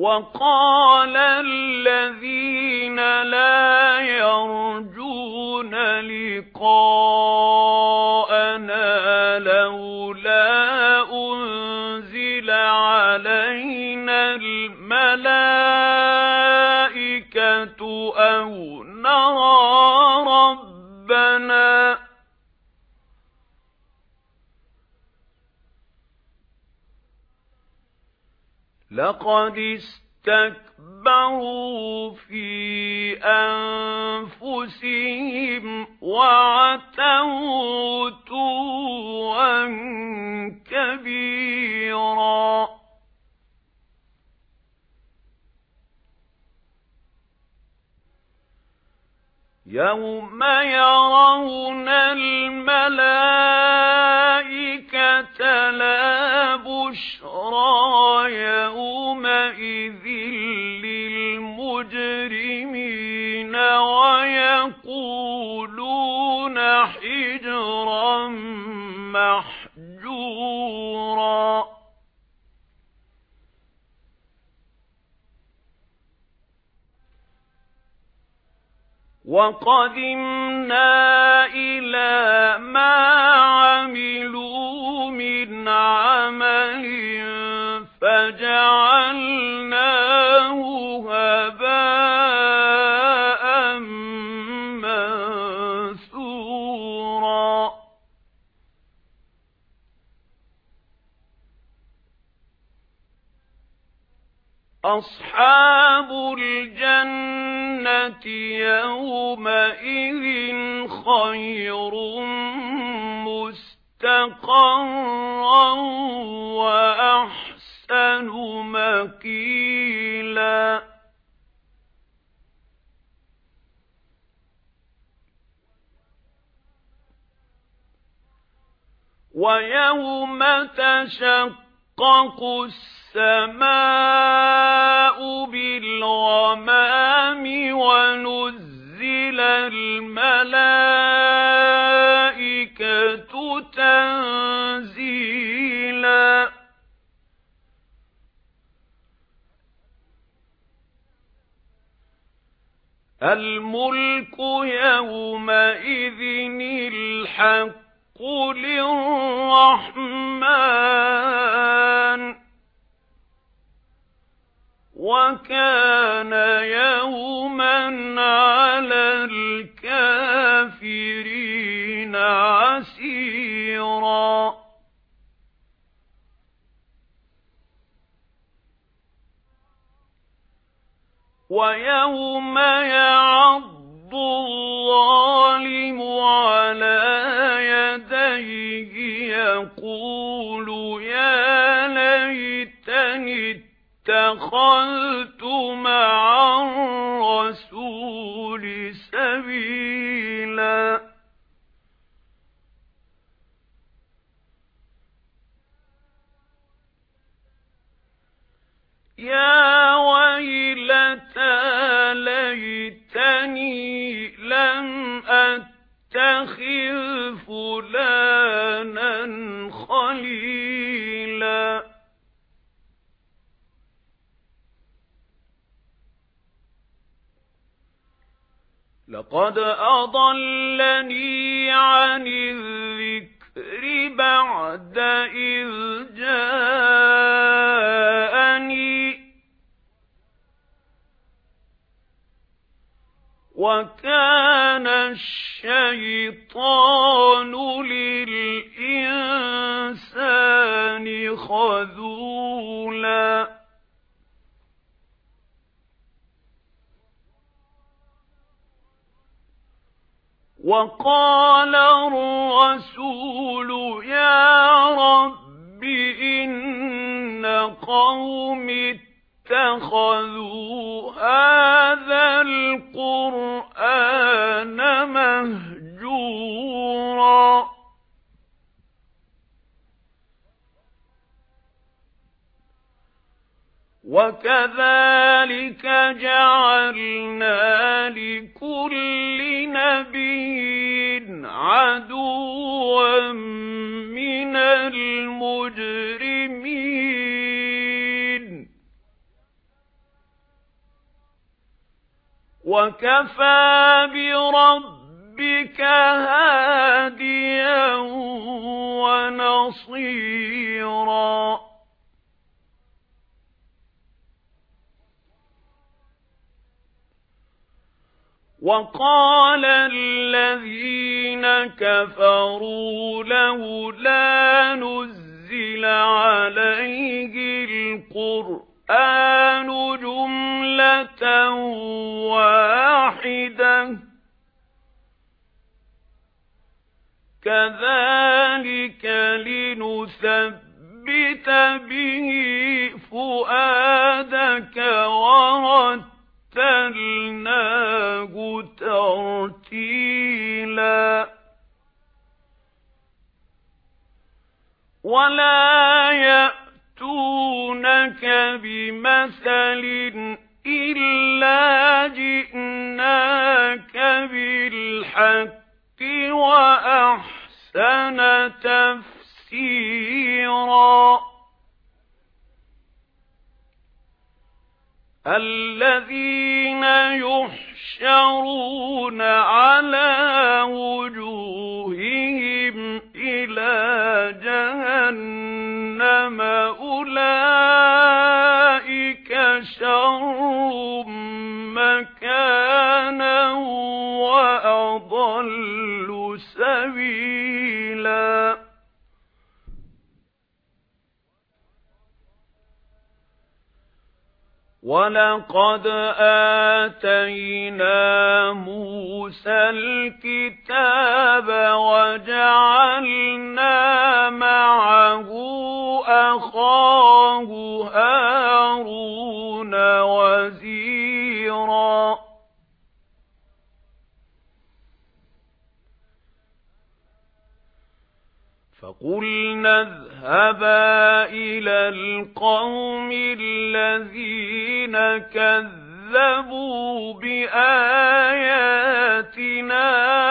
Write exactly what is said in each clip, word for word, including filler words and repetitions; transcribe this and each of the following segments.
وَقَالَ الَّذِينَ لَا يَرْجُونَ لِقَاءَنَا لَوْلَا أُنْزِلَ عَلَيْنَا الْمَلَائِكَةُ أَوْ نَرَى رَبَّنَا لَقَدِ اسْتَكْبَرُوا فِي أَنفُسِهِمْ وَعَتَوْا عُتُوًّا كَبِيرًا يَوْمَ يَرَوْنَ الْمَلَائِكَةَ لَا بُشْرَىٰ يَوْمَئِذٍ لِّلْمُجْرِمِينَ وَيَقُولُونَ حِجْرًا مَّحْجُورًا وَقَدِمْنَا إِلَى مَا عَمِلُوا مِنْ عَمَلٍ فَجَعَلْنَاهُ هَبَاءً مَّنثُورًا أَصْحَابُ الْجَنَّةِ يَوْمَئِذٍ خَيْرٌ مُسْتَقَرًّا وَأَحْسَنُ مَقِيلًا وَيَوْمَ تَشَقَّقُ السَّمَاءُ بِالْغَمَامِ وَنُزِّلَ الْمَلَائِكَةُ تَنزِيلًا الْمُلْكُ يَوْمَئِذٍ الْحَقُّ لِلرَّحْمَنِ وَكَانَ يَوْمًا عَلَى الْكَافِرِينَ عَسِيرًا وَيَوْمَ يَعَضُّ الظَّالِمُ عَلَى يَدَيْهِ يَقُولُ يَا لَيْتَنِي اتَّخَذْتُ مَعَ الرَّسُولِ سَبِيلًا يَا وَيْلَتَى لَيْتَنِي لَمْ أَتَّخِذْ فُلَانًا خَلِيلًا لَقَدْ أَضَلَّنِي عَنِ الذِّكْرِ بَعْدَ إِذْ جَاءَنِي وَكَانَ الشَّيْطَانُ لِلْإِنسَانِ خَذُولًا وَقَالَ الرَّسُولُ يَا رَبِّ إِنَّ قَوْمِي اتَّخَذُوا هَذَا الْقُرْآنَ مَهْجُورًا وَكَذَلِكَ جَعَلْنَا لِكُلِّ نَبِيٍّ عَدُوًّا مِنَ الْمُجْرِمِينَ وَكَفَى بِرَبِّكَ هَادِيًا وَنَصِيرًا. وَقَالَ الَّذِينَ كَفَرُوا لَوْلَا نُزِّلَ عَلَيْهِ الْقُرْآنُ جُمْلَةً وَاحِدَةً كَذَلِكَ لِنُثَبِّتَ بِهِ فُؤَادَكَ وَرَتَّلْنَاهُ تَرْتِيلًا. وَلَا يَأْتُونَكَ بِمَثَلٍ إِلَّا جِئْنَاكَ بِالْحَقِّ وَأَحْسَنَ تَفْسِيرًا. الَّذِينَ يُحْشَرُونَ عَلَى وُجُوهِهِمْ إِلَى جَهَنَّمَ أُولَئِكَ شَرٌّ مَكَانًا وَأَضَلُّ سَبِيلًا. وَلَقَدْ آتَيْنَا مُوسَى الْكِتَابَ وَجَعَلْنَا مَعَهُ أَخَاهُ هَارُونَ وَزِيرًا. فَقُلْنَا اذْهَبَا إِلَى الْقَوْمِ الَّذِينَ كَذَّبُوا بِآيَاتِنَا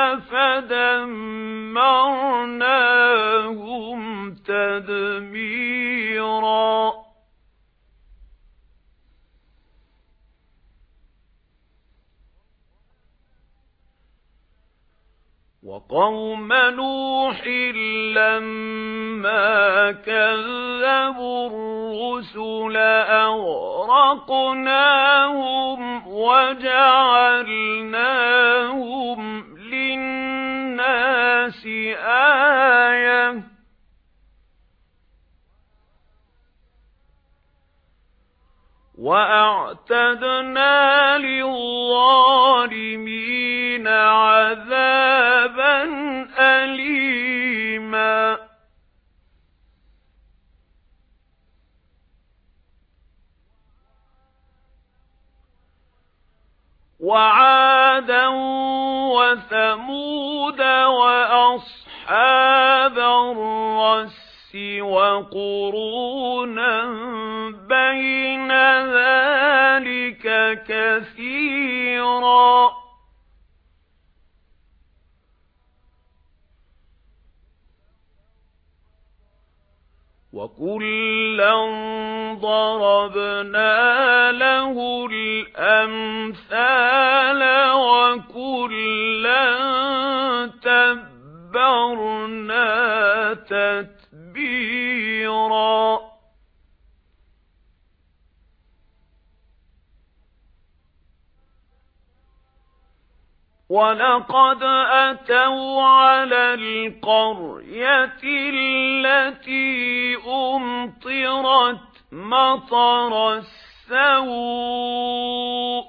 فَدَمَّرْنَاهُمْ تَدْمِيرًا. وَقَوْمَ نُوحٍ لَمَّا كَذَّبُوا الرُّسُلَ أَغْرَقْنَاهُمْ وَجَعَلْنَاهُمْ لِلنَّاسِ آيَةً. وَأَعْتَدْنَا لِلظَّالِمِينَ عَذَابًا أَلِيمًا. وَعَادًا وَثَمُودَ وَأَصْحَابَ الرَّسِّ وَقُرُونًا بَيْنَ ذَلِكَ كَثِيرًا. وَكُلًّا ضَرَبْنَا لَهُ الْأَمْثَالَ وَكُلًّا تَبَّرْنَا تَتْبِيرًا. وَلَقَدْ أَتَوْا عَلَى الْقَرْيَةِ الَّتِي أُمْطِرَتْ مَطَرَ السَّوْءِ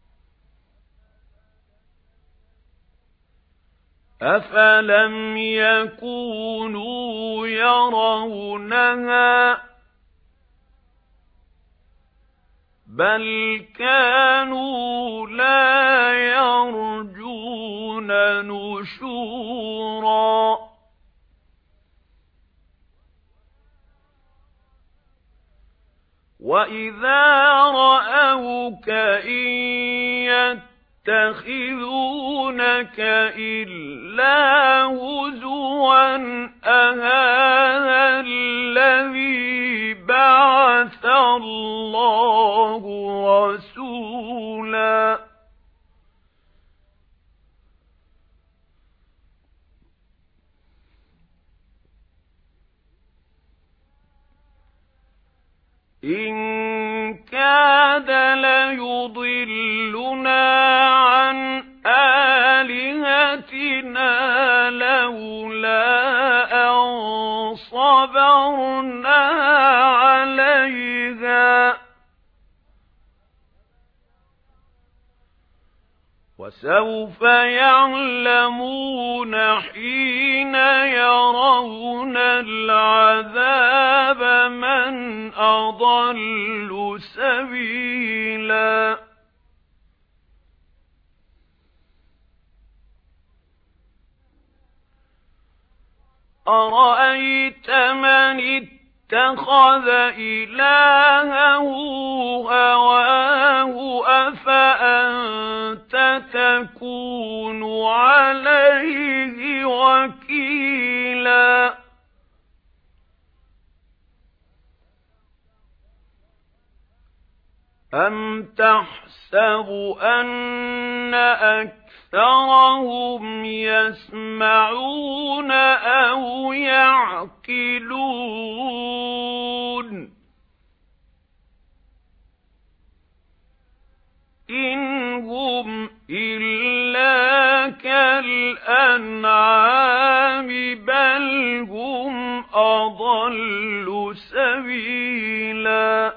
أَفَلَمْ يَكُونُوا يَرَوْنَهَا بَلْ كَانُوا لَا يَرْجُونَ نُشُورًا. وَإِذَا رَأَوْكَ إِن يَتَّخِذُونَكَ إِلَّا هُزُوًا أَهَذَا الَّذِي بَعَثَ اللَّهُ رَسُولًا. إِن كَادَ لَيُضِلُّنَا عَنْ آلِهَتِنَا لَوْلَا أَن صَبَرْنَا عَلَيْهَا وَسَوْفَ يَعْلَمُونَ حِينَ يَرَوْنَ الْعَذَابَ مَنْ أَضَلُّ سَبِيلًا. أَرَأَيْتَ مَنِ اتَّخَذَ إِلَٰهَهُ هَوَاهُ أَفَأَنتَ تَكُونُ عَلَيْهِ وَكِيلًا أَمْ تَحْسَبُ أَنَّ أَكْثَرَهُمْ يَسْمَعُونَ أَوْ يَعْقِلُونَ إِنْ هُمْ إِلَّا كَالْأَنْعَامِ بَلْ هُمْ أَضَلُّ سَبِيلًا.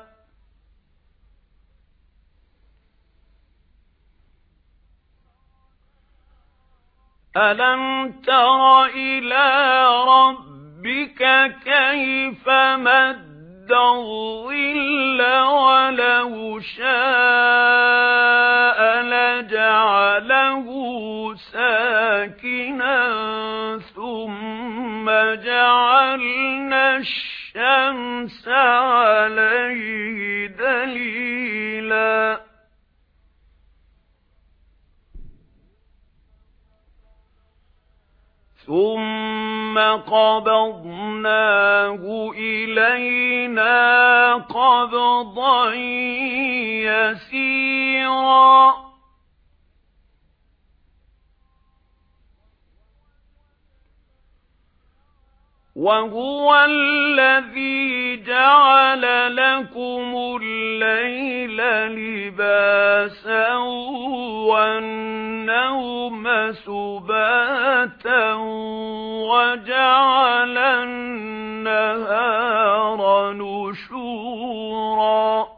أَلَمْ تَرَ إِلَى رَبِّكَ كَيْفَ مَدَّ الظِّلَّ وَلَوْ شَاءَ لَجَعَلَهُ سَاكِنًا ثُمَّ جَعَلْنَا الشَّمْسَ عَلَيْهِ دَلِيلًا ثُمَّ قَبَضْنَاهُ إِلَيْنَا قَبْضًا يَسِيرًا وَهُوَ الَّذِي جَعَلَ لَكُمُ اللَّيْلَ لِبَاسًا وَالنَّوْمَ سُبَاتًا وَجَعَلَ النَّهَارَ نُشُورًا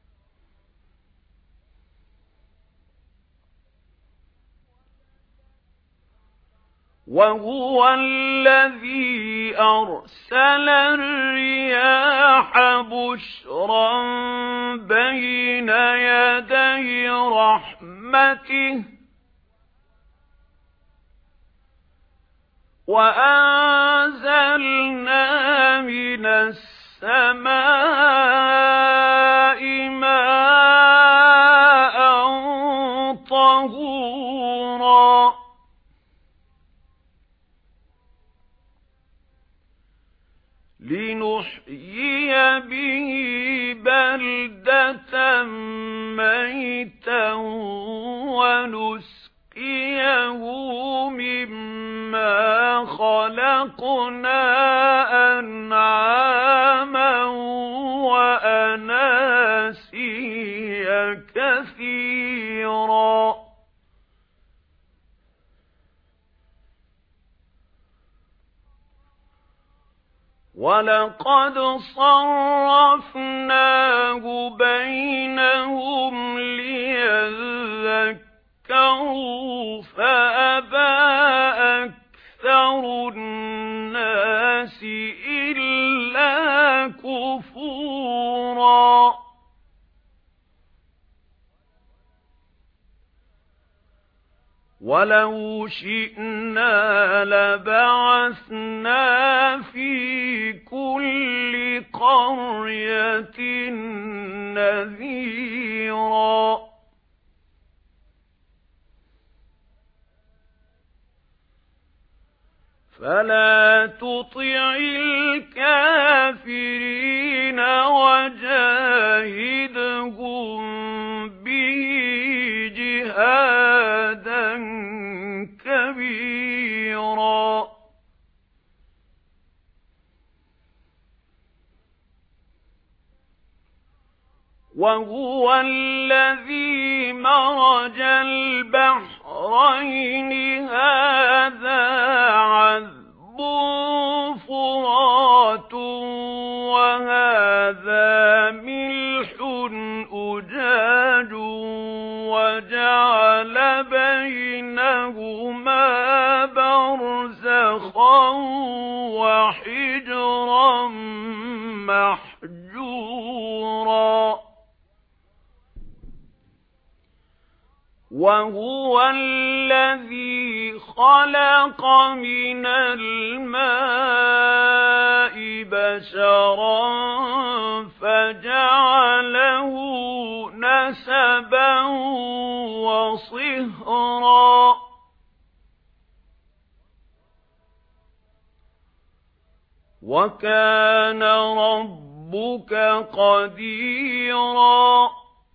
وَهُوَ الَّذِي أَرْسَلَ الرِّيَاحَ بُشْرًا بَيْنَ يَدَيْ رَحْمَتِهِ وَأَنزَلْنَا مِنَ السَّمَاءِ مَاءً طَهُورًا لِنُحْيِيَ بِهِ بَلْدَةً مَيْتًا وَنُسْقِيَهُ مِمَّا خَلَقْنَا أَنْعَامًا وَأَنَاسِيَّ كَثِيرًا وَلَقَدْ صَرَّفْنَاهُ بَيْنَهُمْ لِيَذَّكَّرُوا فَأَبَى أَكْثَرُ النَّاسِ إِلَّا كُفُورًا وَلَوْ شِئْنَا لَبَعَثْنَا فِي كُلِّ قَرْيَةٍ نَذِيرًا فَلَا تُطِعِ الْكَافِرِينَ وَجَاهِدْهُم بِهِ جِهَادًا كَبِيرًا وَهُوَ الَّذِي مَرَجَ الْبَحْرَيْنِ هَذَا عَذْبٌ فُرَاتٌ وَهَذَا مِلْحٌ أُجَاجٌ وَجَعَلَ بَيْنَهُمَا بَرْزَخًا وَحِجْرًا مَحْجُورًا وَهُوَ الَّذِي خَلَقَ مِنَ الْمَاءِ بَشَرًا فَجَعَلَهُ نَسَبًا وَصِهْرًا وَكَانَ رَبُّكَ قَدِيرًا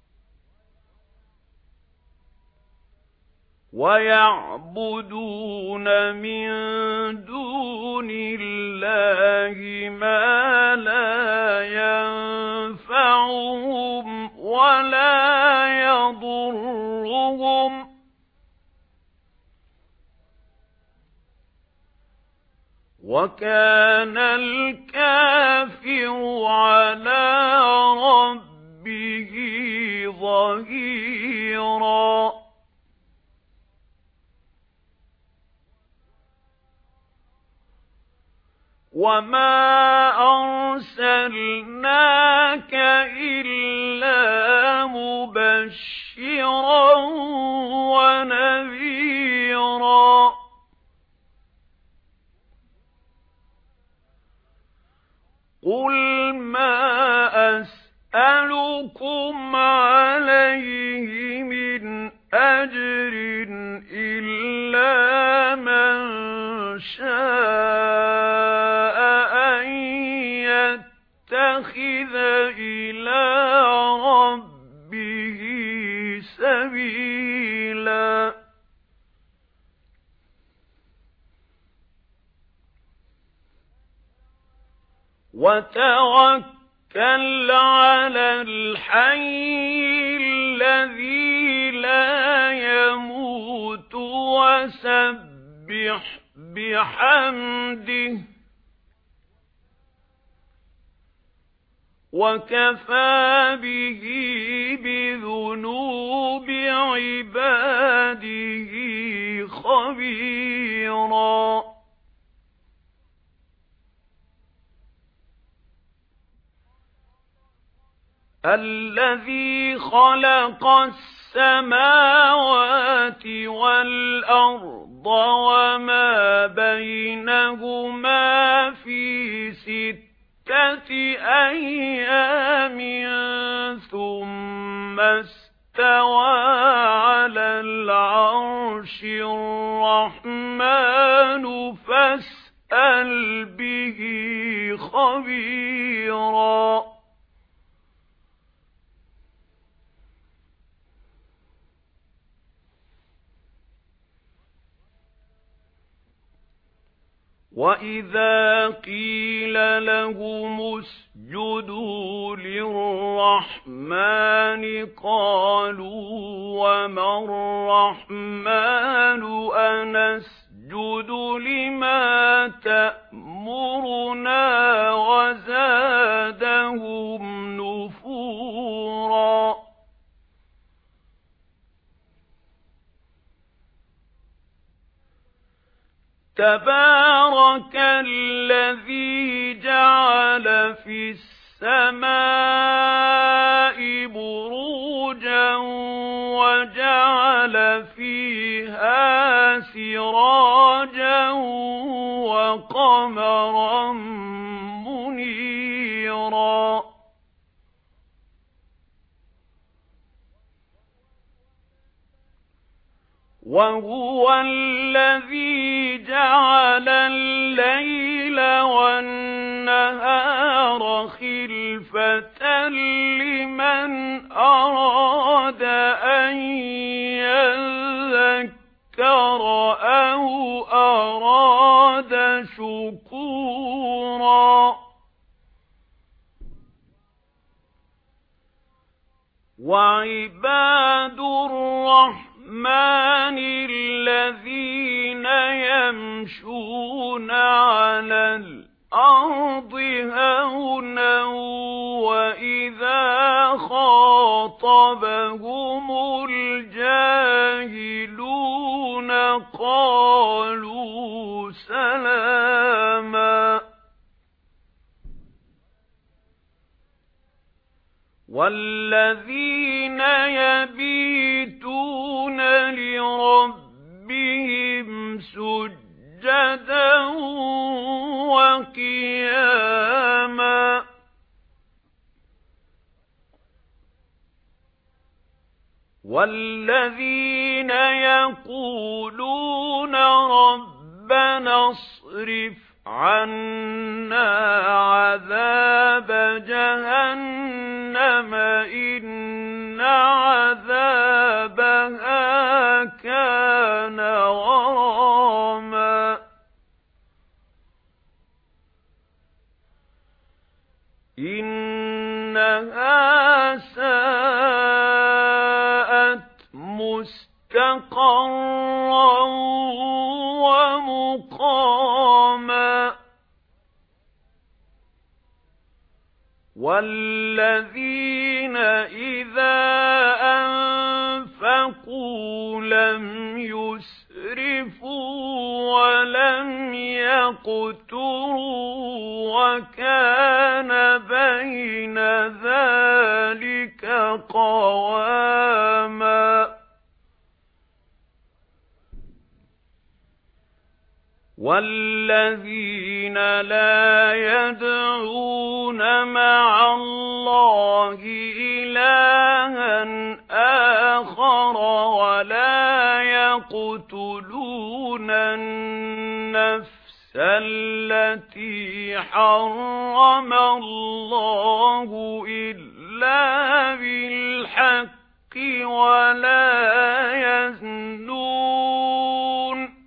وَيَعْبُدُونَ مِن دُونِ اللَّهِ مَا لَا يَنفَعُهُمْ وَلَا يَضُرُّهُمْ وَكَانَ الْكَافِرُ عَلَى رَبِّهِ ظَهِيرًا وَمَا أَرْسَلْنَاكَ إِلَّا مُبَشِّرًا وَنَذِيرًا قُلْ مَا أَسْأَلُكُمْ عَلَيْهِ مِنْ أَجْرٍ إِلَّا مَنْ شَاءَ أَنْ يَتَّخِذَ إِلَى رَبِّهِ سَبِيلًا وَتَوَكَّلْ عَلَى الْحَيِّ الَّذِي لَا يَمُوتُ وَسَبِّحْ بِحَمْدِهِ وَكَفَى بِهِ بِذُنُوبِ عِبَادِهِ خَبِيرًا الَّذِي خَلَقَ السَّمَاوَاتِ وَالْأَرْضَ وَمَا بَيْنَهُمَا فِي سِتَّةِ أَيَّامٍ ثُمَّ اسْتَوَى عَلَى الْعَرْشِ الرَّحْمَنُ فَاسْأَلْ بِهِ خَبِيرًا وَإِذَا قِيلَ لَهُمُ اسْجُدُوا لِلرَّحْمَنِ قَالُوا وَمَا الرَّحْمَنُ أَنَسْجُدُ لِمَا تَأْمُرُنَا وَزَادَهُمْ نُفُورًا تَبَارَكَ الَّذِي جَعَلَ فِي السَّمَاءِ بُرُوجًا وَجَعَلَ فِيهَا سِرَاجًا وَقَمَرًا مُنِيرًا وَهُوَ الَّذِي جَعَلَ اللَّيْلَ وَالنَّهَارَ خِلْفَةً لِمَنْ أَرَادَ أَنْ يَذَّكَّرَ أَوْ أَرَادَ شُكُورًا وعباد الرحمن الذين يمشون على الأرض هونا وإذا خاطبهم الجاهلون قالوا سلاما والذين يبيتون لربهم سجدا وقياما والذين يقولون ربنا اصرف عنا عذاب جهنم إن عذابها كان غراما إنها ساءت مستقرا ومقاما والذين إذا أنفقوا لم يسرفوا ولم يقتروا وكان بين ذلك قواما والذين لا يدعون مع الله إلها آخر ولا يقتلون النفس التي حرم الله إلا بالحق ولا يزنون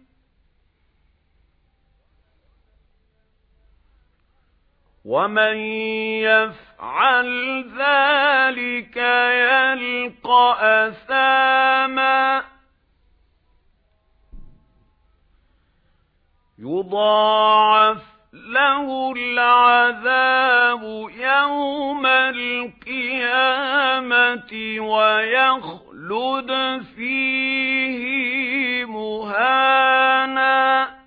ومن يفعل ذلك يلقى أثاما يضاعف له العذاب يوم القيامة ويخلد فيه مهانا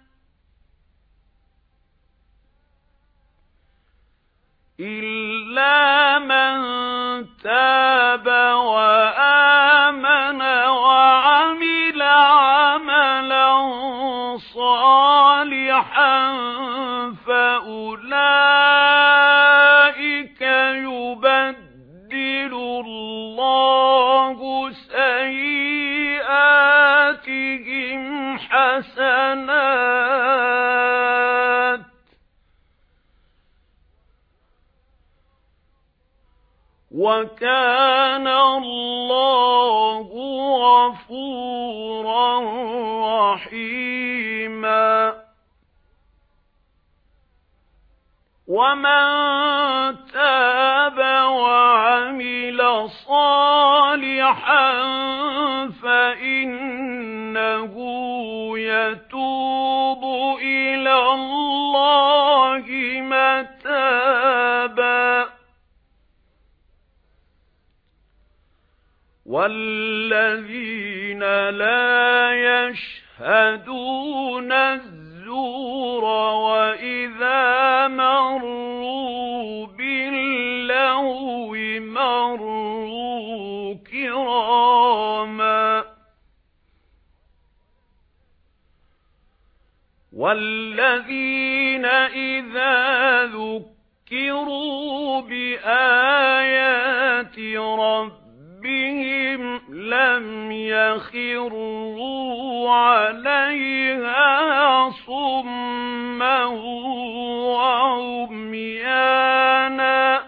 إلا من تاب وآمن وعمل عملا صالحا فأولئك يبدل الله سيئاتهم حسنات وكان الله غفورا رحيما ومن تاب وعمل صالحا فإنه يتوب إلى الله متابا والذين لا يشهدون الزور وإذا مروا باللغو مروا كراما والذين إذا ذكروا بآيات ربهم بهم لم يخروا عليها صما وعميانا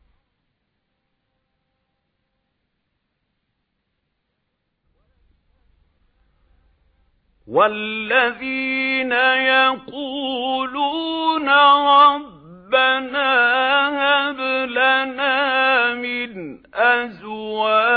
والذين يقولون ربنا هب لنا من أزواجنا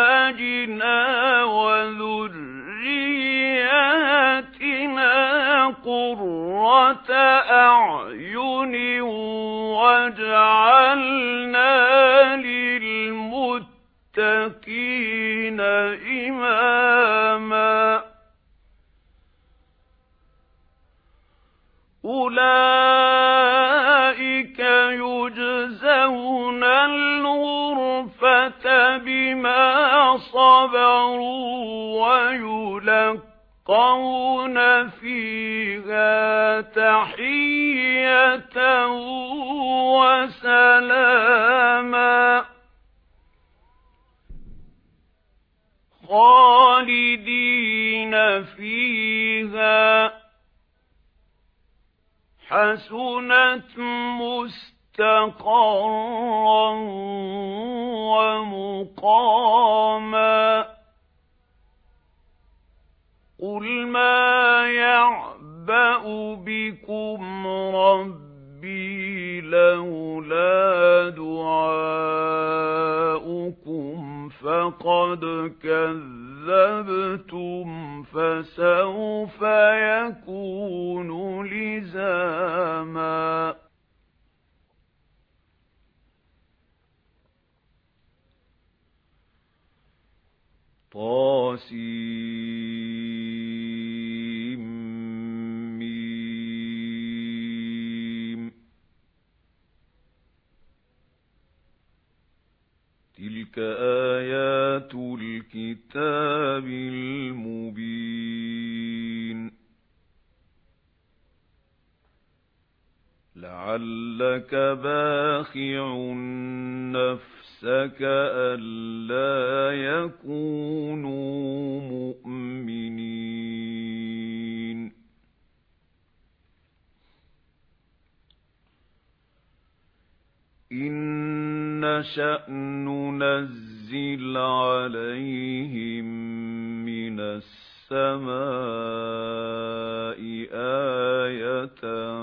صَبَرُوا وَيُلَقَّوْنَ فِيهَا تَحِيَّةً وَسَلَامًا خَالِدِينَ فِيهَا حَسُنَتْ مُسْتَقَرًّا وَمُقَامًا قُلْ مَا يَعْبَأُ بِكُمْ رَبِّي لَوْلَا دُعَاؤُكُمْ فَقَدْ كَذَّبْتُمْ فَسَوْفَ يَكُونُ لِزَامًا طاسيم تلك آيات الكتاب المبين لعلك باخع نفسك ألا يكونوا مؤمنين إن نشأ ننزل عليهم من السماء آية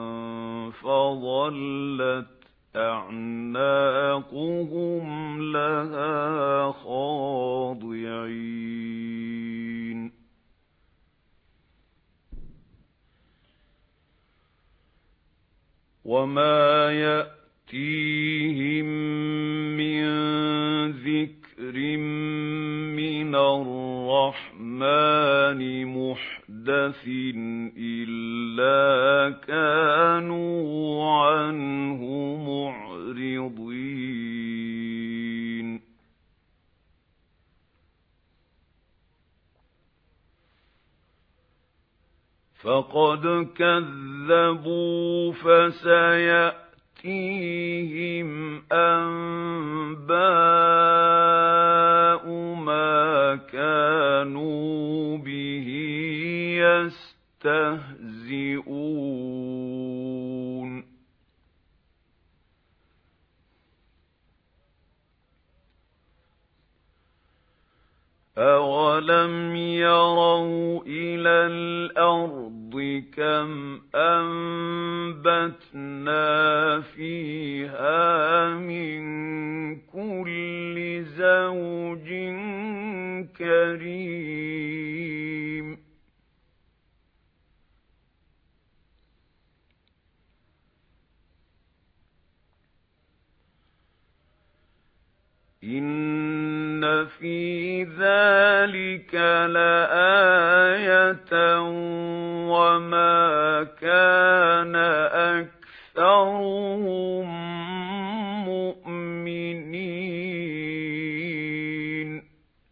فظلت أعناقهم لها خاضعين وما يأتيهم من ذكر من الرحمن محدث إلا كانوا عنه معرضين فقد كذبوا فسيأتيهم أنباء ما كانوا به يستهزئون أَوَلَمْ يَرَوْا إِلَى الْأَرْضِ كَمْ أَنبَتْنَا فِيهَا مِن كُلِّ زَوْجٍ كَرِيمٍ إِنَّ فِي ذَلِكَ لَآيَةً وَمَا كَانَ أَكْثَرُهُم مُؤْمِنِينَ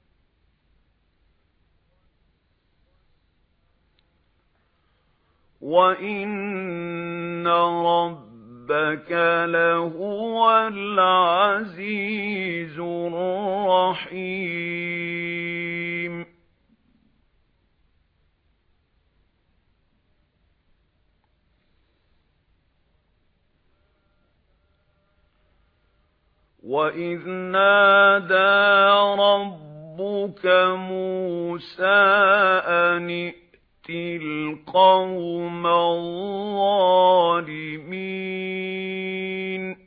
وَإِنَّ رَبَّكَ لَهُوَ الْعَزِيزُ الرَّحِيمُ وَإِذْ نَادَى رَبُّكَ مُوسَىٰ أَنِ ائْتِ الْقَوْمَ الظَّالِمِينَ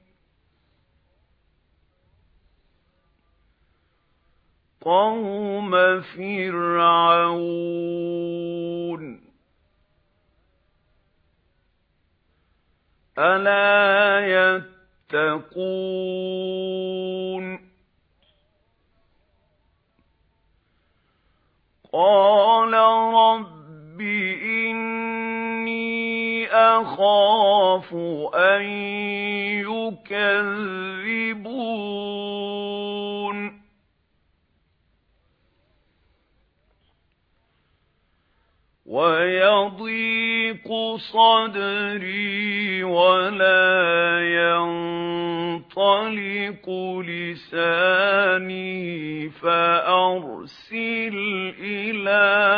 قَوْمَ فِرْعَوْنَ أَلَا يَتَّقُونَ قَالَ رَبِّ إِنِّي أَخَافُ أَن يُكَذِّبُونِ ويضيق صدري ولا ينطلق لساني فأرسل إلى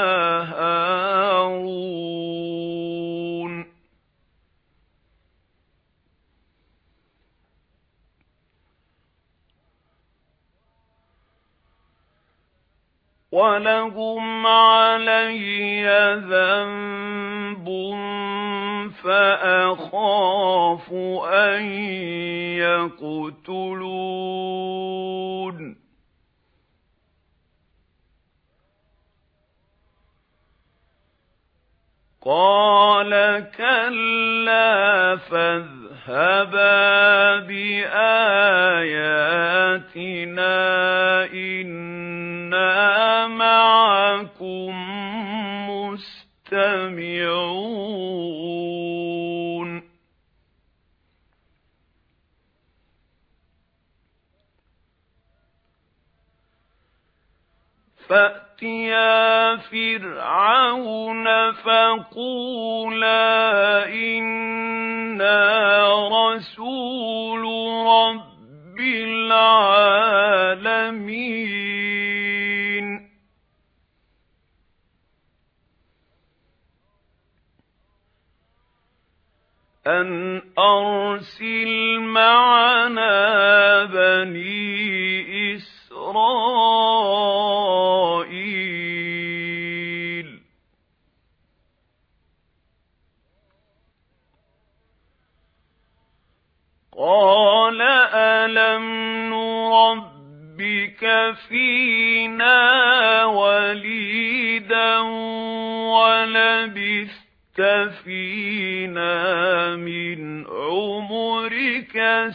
هارون وَلَهُمْ عَلَيَّ ذَنبٌ فَأَخَافُ أَن يَقْتُلُونِ قَالَ كَلَّا فَاذْهَبَا بِآيَاتِنَا إِنَّا مَعَكُمْ مُسْتَمِعُونَ فَأْتِيَا فِرْعَوْنَ فَقُولَا إِنَّا رَسُولُ رَبِّ الْعَالَمِينَ أَنْ أَرْسِلْ مَعَنَا بَنِي إِسْرَائِيلَ قَالَ أَلَمْ نُرَبِّكَ فِينَا وَلِيدًا وَلَبِثْتَ فِينَا مِنْ عُمُرِكَ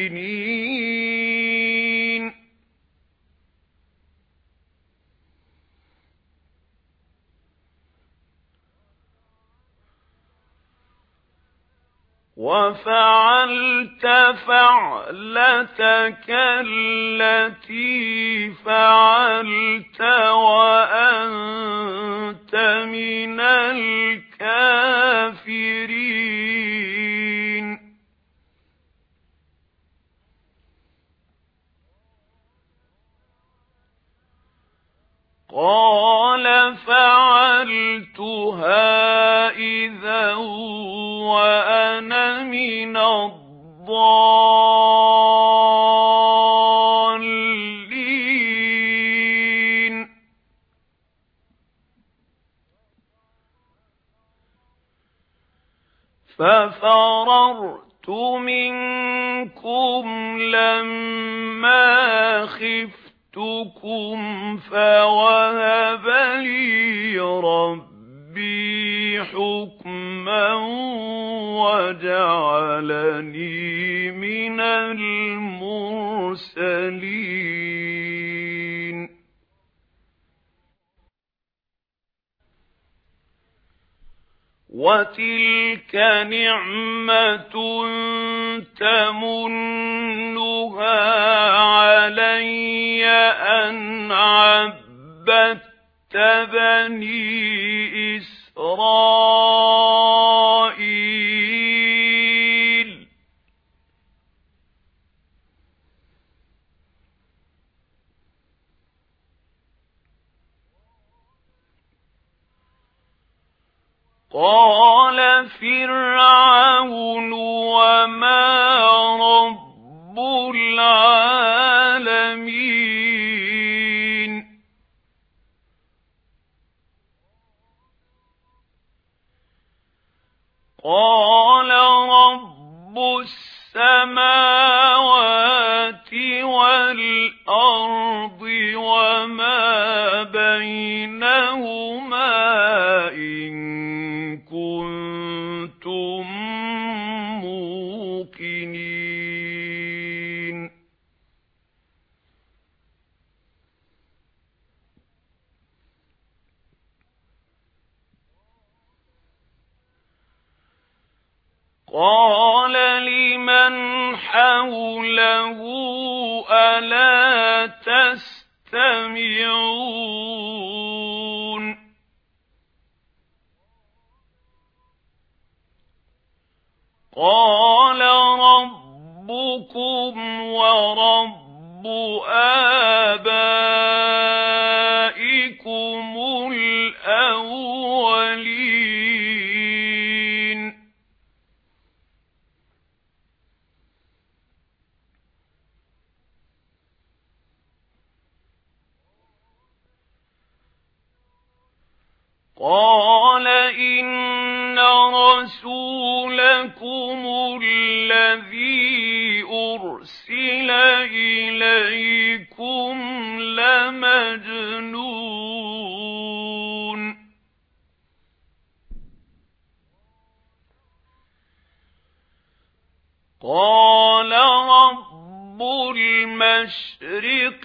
سِنِينَ وَفَعَلْتَ فَعْلَتَكَ الَّتِي فَعَلْتَ وَأَنْتَ مِنَ الْكَافِرِينَ قَالَ فَعَلْتُهَا إِذًا وَأَنَا مِنَ الضَّالِّينَ فَفَرَرْتُ مِنكُمْ لَمَّا خِفْتُكُمْ فَوَهَبَ لِي رَبِّي حُكْمًا وَجَعَلَنِي مِنَ الْمُرْسَلِينَ وَتِلْكَ نِعْمَةٌ تَمُنُّهَا عَلَيَّ أَنْ عَبَّدتَّ بَنِي إِسْرَائِيلَ قَالَ فِرْعَوْنُ وَمَا رَبُّ الْعَالَمِينَ قَالَ رَبُّ السَّمَاوَاتِ وَالْأَرْضِ وَمَا بَيْنَهُمَا إِن كُنتُم مُّوقِنِينَ قَالَ لِمَنْ حَوْلَهُ أَلَا تَسْتَمِعُونَ قال ربكم ورب آبائكم الأولين قال إن رسولكم الذي أرسل إليكم لمجنون قال رب المشرق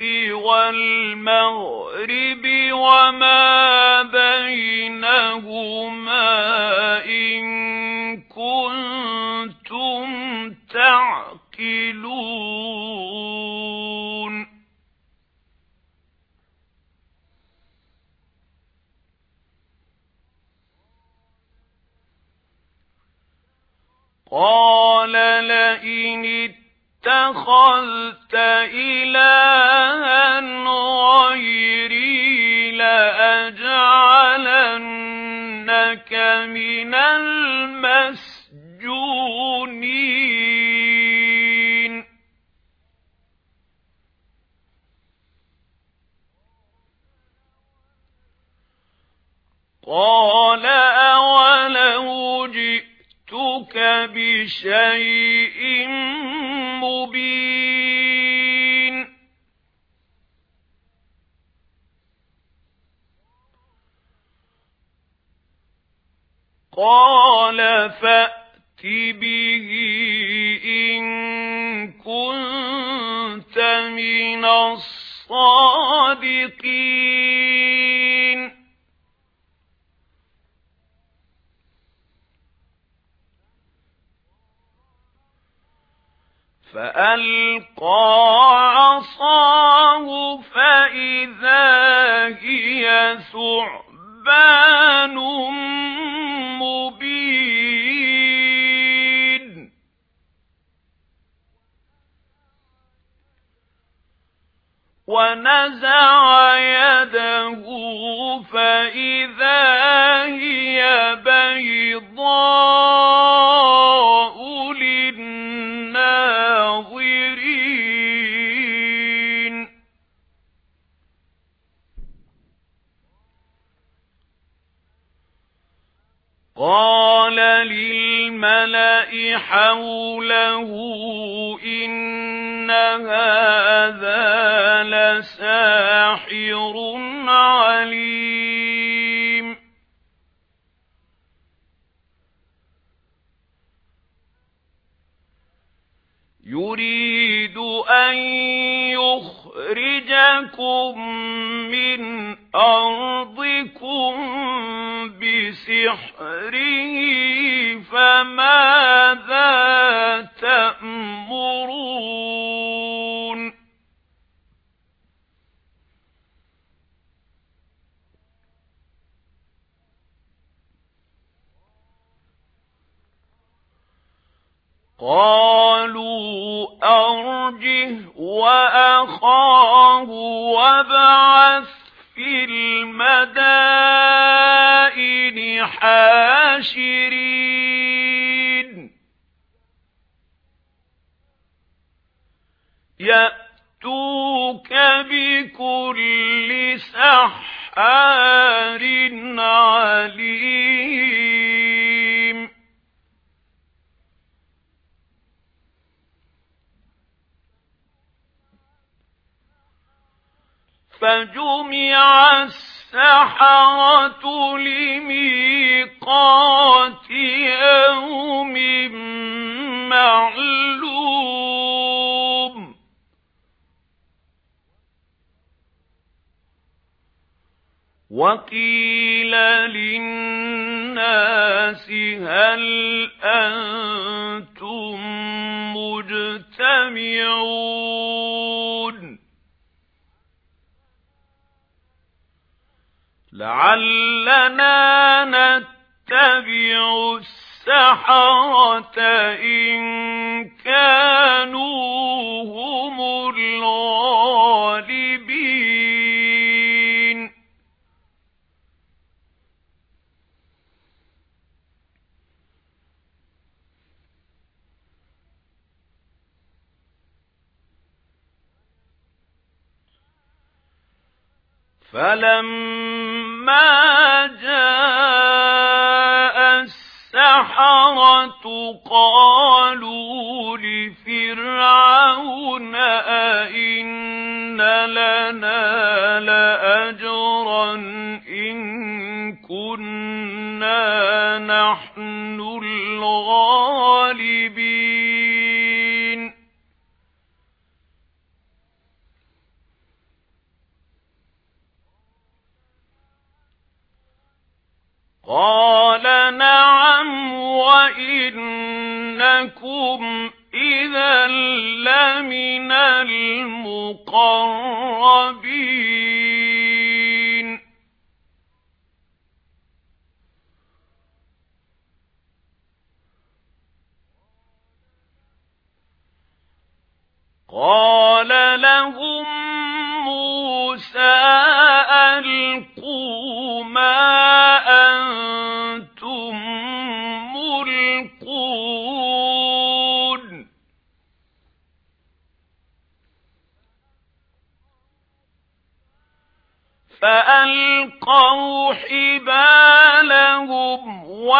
والمغرب وما بينهما إن كنتم تعقلون قال لئن اتخذت إلها غيري لأجعلنك من المسجونين قال أولو جئتك بشيء مبين قال فأت به إن كنت من الصادقين فألقى عصاه فإذا هي ثعبان مبين ونزع يده فإذا هي بيضاء للناظرين قال للملأ حوله إن هذا لساحر عليم يريد أن يخرجكم من أرضكم بسحره فماذا تأمرون قالوا أرجه وأخاه وابعث في المدائن حاشرين يأتوك بكل سحار عليم فجمع السحرة لميقات يوم معلوم وقيل للناس هل أنتم مجتمعون لعلنا نتبع السحرة إن كانوا هم الغالبين فلما جاء السحرة قالوا لفرعون أئن لنا لأجرا إن كنا نحن الغالبين قال نعم وإنكم إذا لمن المقربين قال لهم موسى ألقوا ما أنتم ملقون فألقوا حبالهم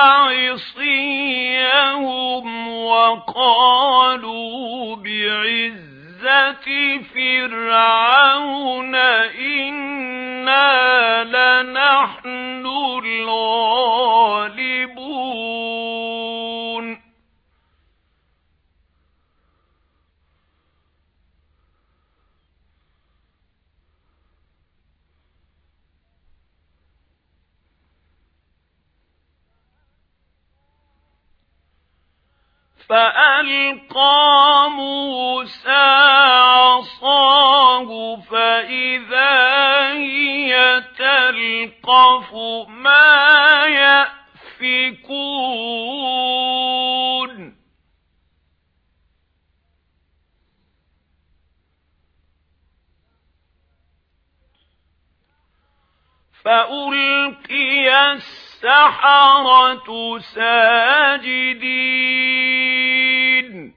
وعصيهم وقالوا بعزة فرعون إنا لنحن الغالبون فألقى موسى عصاه فإذا هي تلقف ما يأفكون فألقي السحرة ساجدين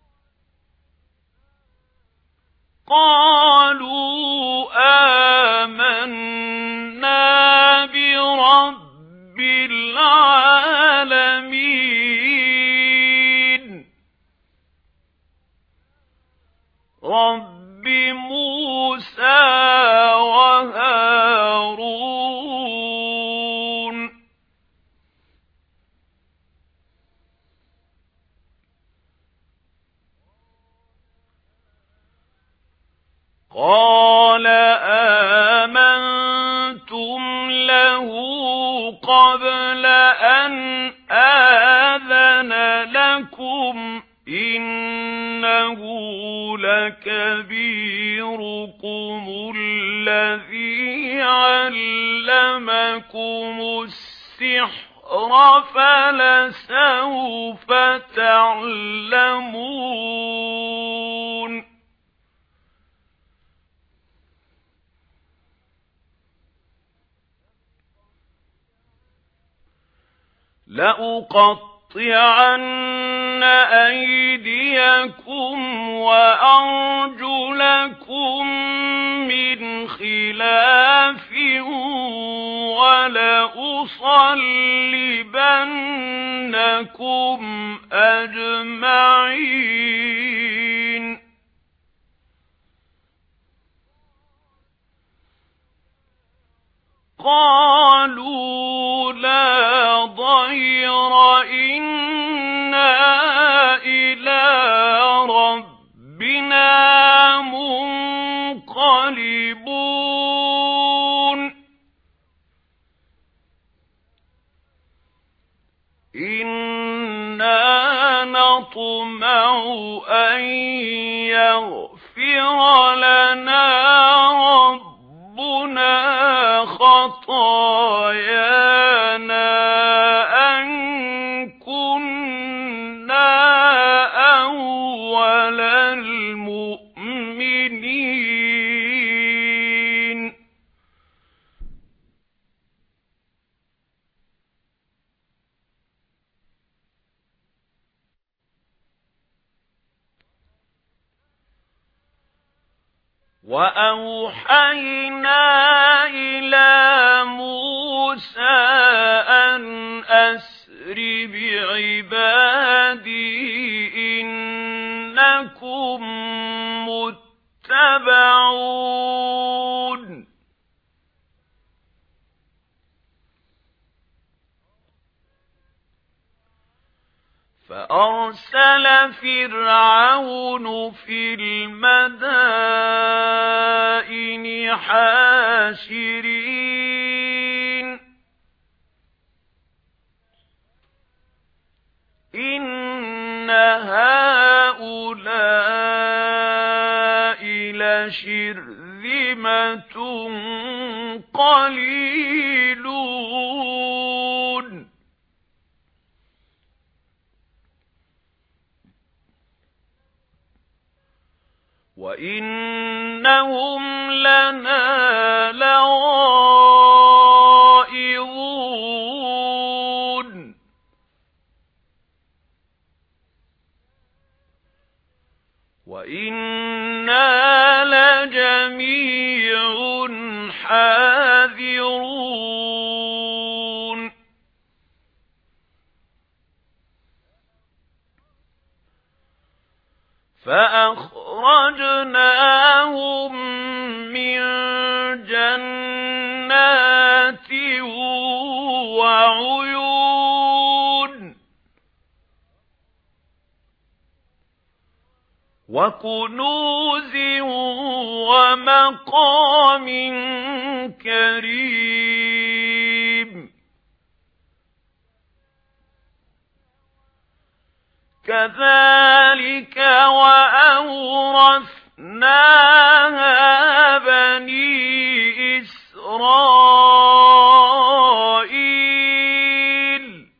قالوا آمنا برب العالمين رب موسى وهارون قال آمنتم له قبل أن آذن لكم إنه لكبيركم الذي علمكم السحر فلسوف تعلمون لأقطعن أيديكم وأرجلكم من خلاف ولأصلبنكم أجمعين قالوا لا ضير إنا إلى ربنا منقلبون إنا نطمع أن يغفر لنا ربنا خطايانا أن كنا وَأَوْحَيْنَا إِلَى مُوسَى أَنْ أَسْرِ بِعِبَادِي إِنَّكُمْ مُتَّبَعُونَ فَأَرْسَلَ فِرْعَوْنُ فِي الْمَدَائِنِ حَاشِرِينَ إِنَّ هَؤُلَاءِ لَشِرْذِمَةٌ قَلِيلُونَ وَإِنَّهُمْ لَنَا لَغَائِظُونَ وَإِنَّا لَجَمِيعٌ حَاذِرُونَ فَأَخْرَجْنَاهُمْ مِنْ جَنَّاتٍ وَعُيُونٍ وَكُنُوزٍ وَمَقَامٍ كَرِيمٍ كَذَلِكَ وَأَوْرَثْنَاهَا بَنِي إِسْرَائِيلَ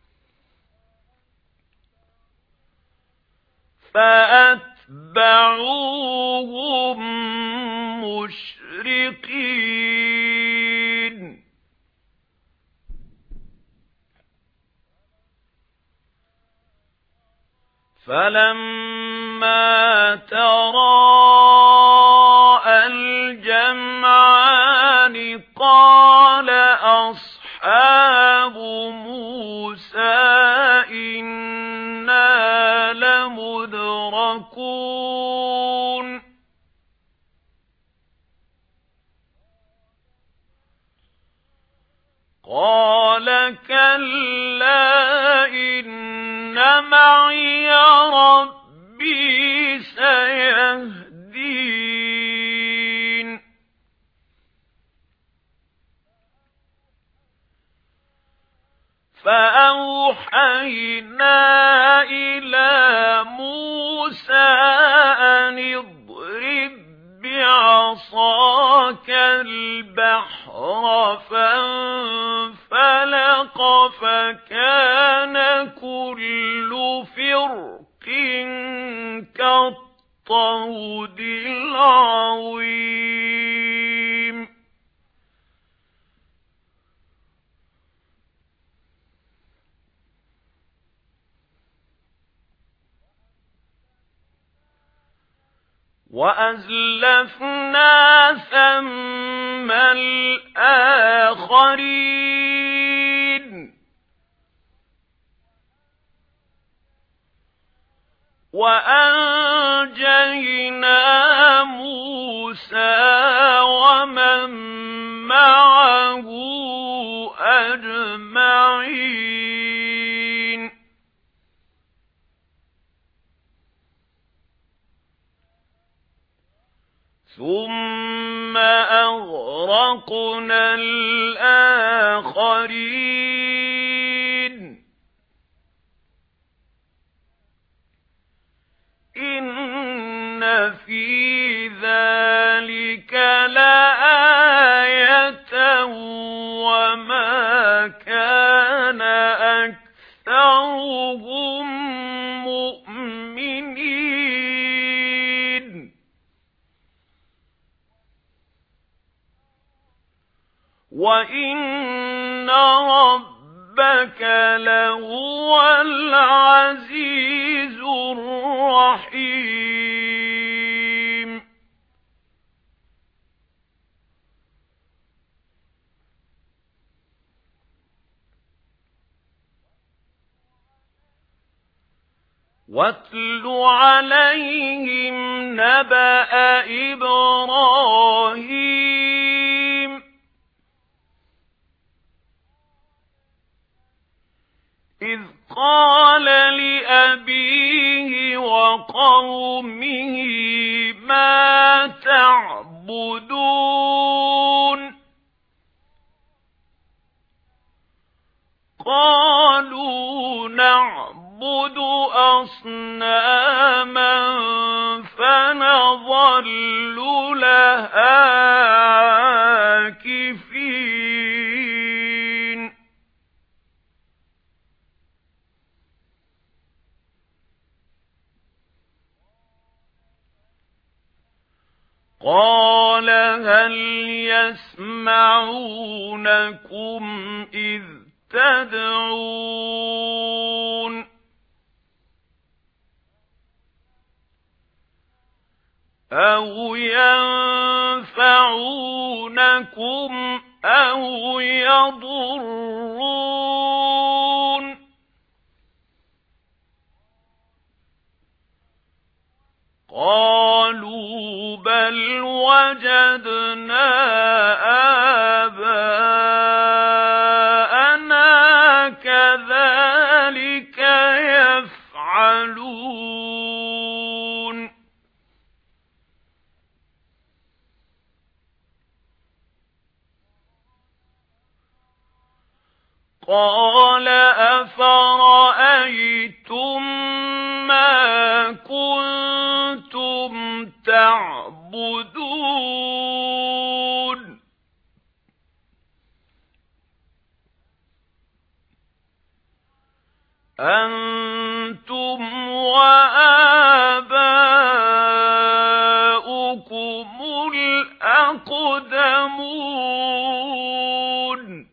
فَأَتْبَعُوهُمْ مُشْرِقِينَ فَلَمَّا تَرَاءَى الْجَمْعَانِ قَالَ أَصْحَابُ مُوسَى إِنَّا لَمُدْرَكُونَ قَالَ كَلَّا إِنَّ مَعِيَ رَبِّي سَيَهْدِينِ فَأَوْحَيْنَا إِلَى مُوسَى أَنِ اضْرِب بِّعَصَاكَ الْبَحْرَ فَانفَلَقَ فَكَانَ كُلُّ فِرْقٍ كَالطَّوْدِ الْعَظِيمِ وَأَزْلَفْنَا ثَمَّ الْآخَرِينَ وَأَنجَيْنَا مُوسَى وَمَن مَّعَهُ أَجْمَعِينَ ثُمَّ أَغْرَقْنَا الْآخَرِينَ إِنَّ فِي ذَلِكَ لَآيَةً وَمَا كَانَ أَكْثَرُهُم مُؤْمِنِينَ وَإِنَّ رَبَّكَ لَهُوَ الْعَزِيزُ الرَّحِيمُ واتل عليهم نبأ إبراهيم إذ قال لأبيه وقومه ما تعبدون قالوا نعبد أصناما فنظل لها عاكفين قال هل يسمعونكم إذ تدعون أو ينفعونكم أو يضرون قالوا بل وجدنا آباءنا كذلك يفعلون قال أفرأيتم ما كنتم تعبدون أنتم وآباؤكم الأقدمون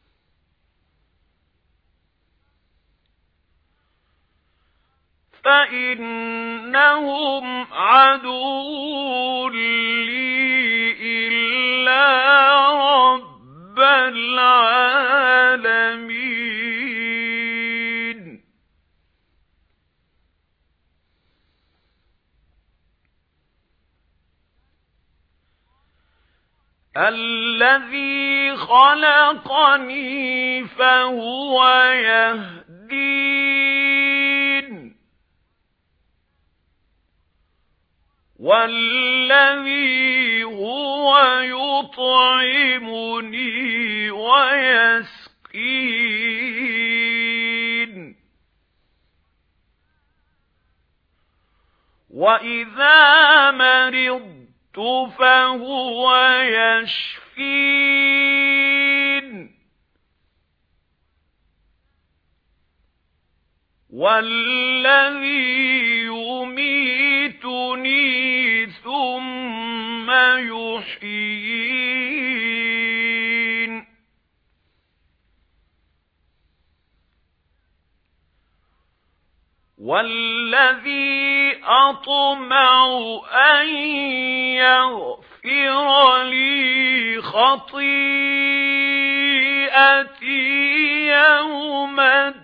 فإنهم عدو لي إلا رب العالمين الذي خلقني فهو يهدين والذي هو يطعمني ويسقين وإذا مرضت فهو يشفين والذي يميتني ثم يحيين والذي أطمع أن يغفر لي خطيئتي يوم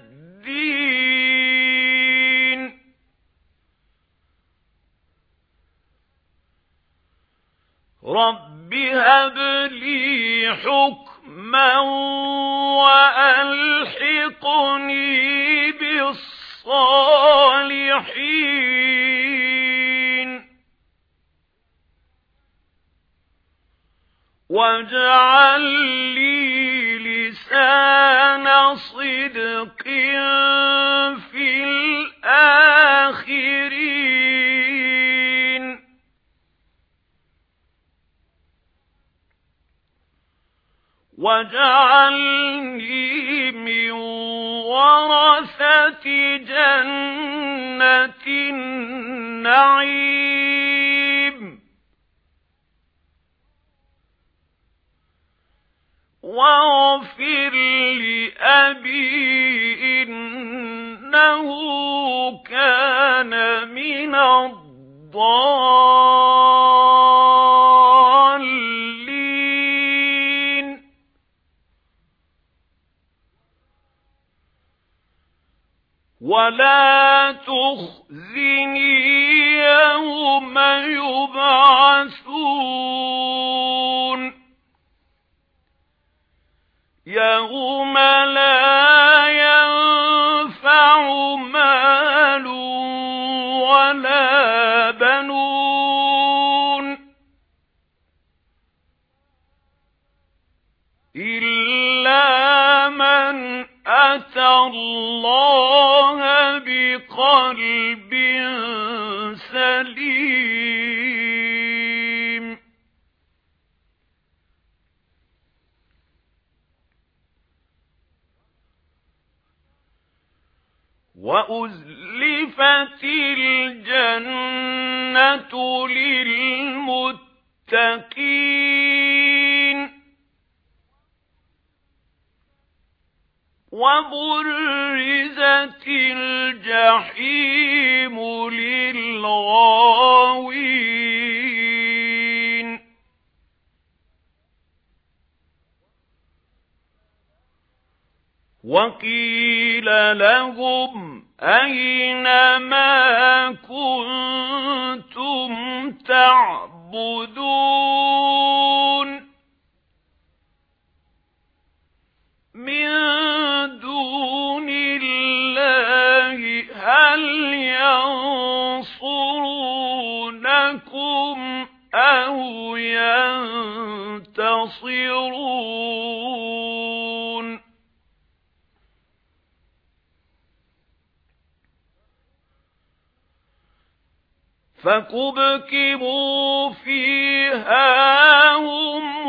الدين رب هب لي حكما وألحقني بالصالحين واجعل لي لسان صدق في الآخرين واجعلني من ورثة جنة النعيم واغفر لأبي إنه كان من الضالين ولا يخزني يوم يبعثون يوم لا ينفع مال ولا بنون إلا من أتى الله بقلب سليم وأزلفت الجنة للمتقين وبرزت الجحيم للغاوين وقيل لهم أين ما كنتم تعبدون من دون الله هل ينصرونكم أو ينتصرون فكبكبوا فيها هم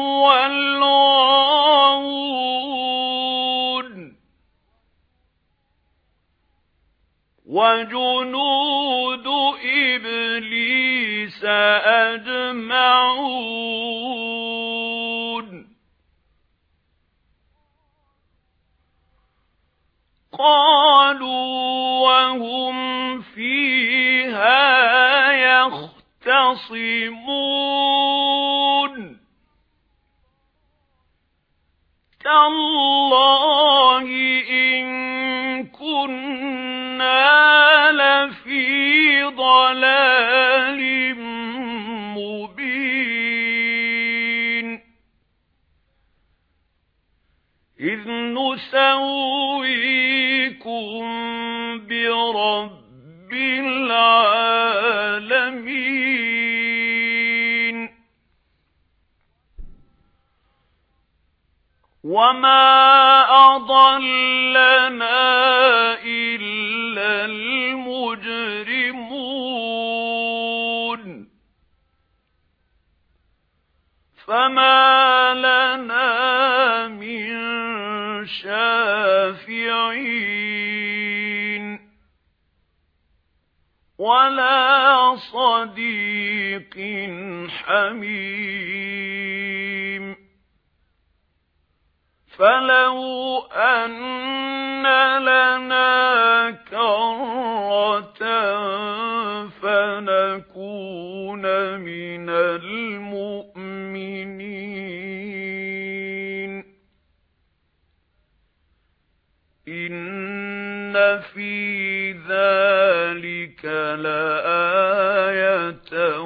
والغاوون وجنود إبليس أجمعون قالوا وهم فيها يختصمون تالله إن كنا لفي ضلال مبين إذ نسويكم برب العالمين وما أضلنا إلا المجرمون فما لنا من شافعين ولا صديق حميم فلو أن لنا كرة فنكون من المؤمنين إن في ذلك لآية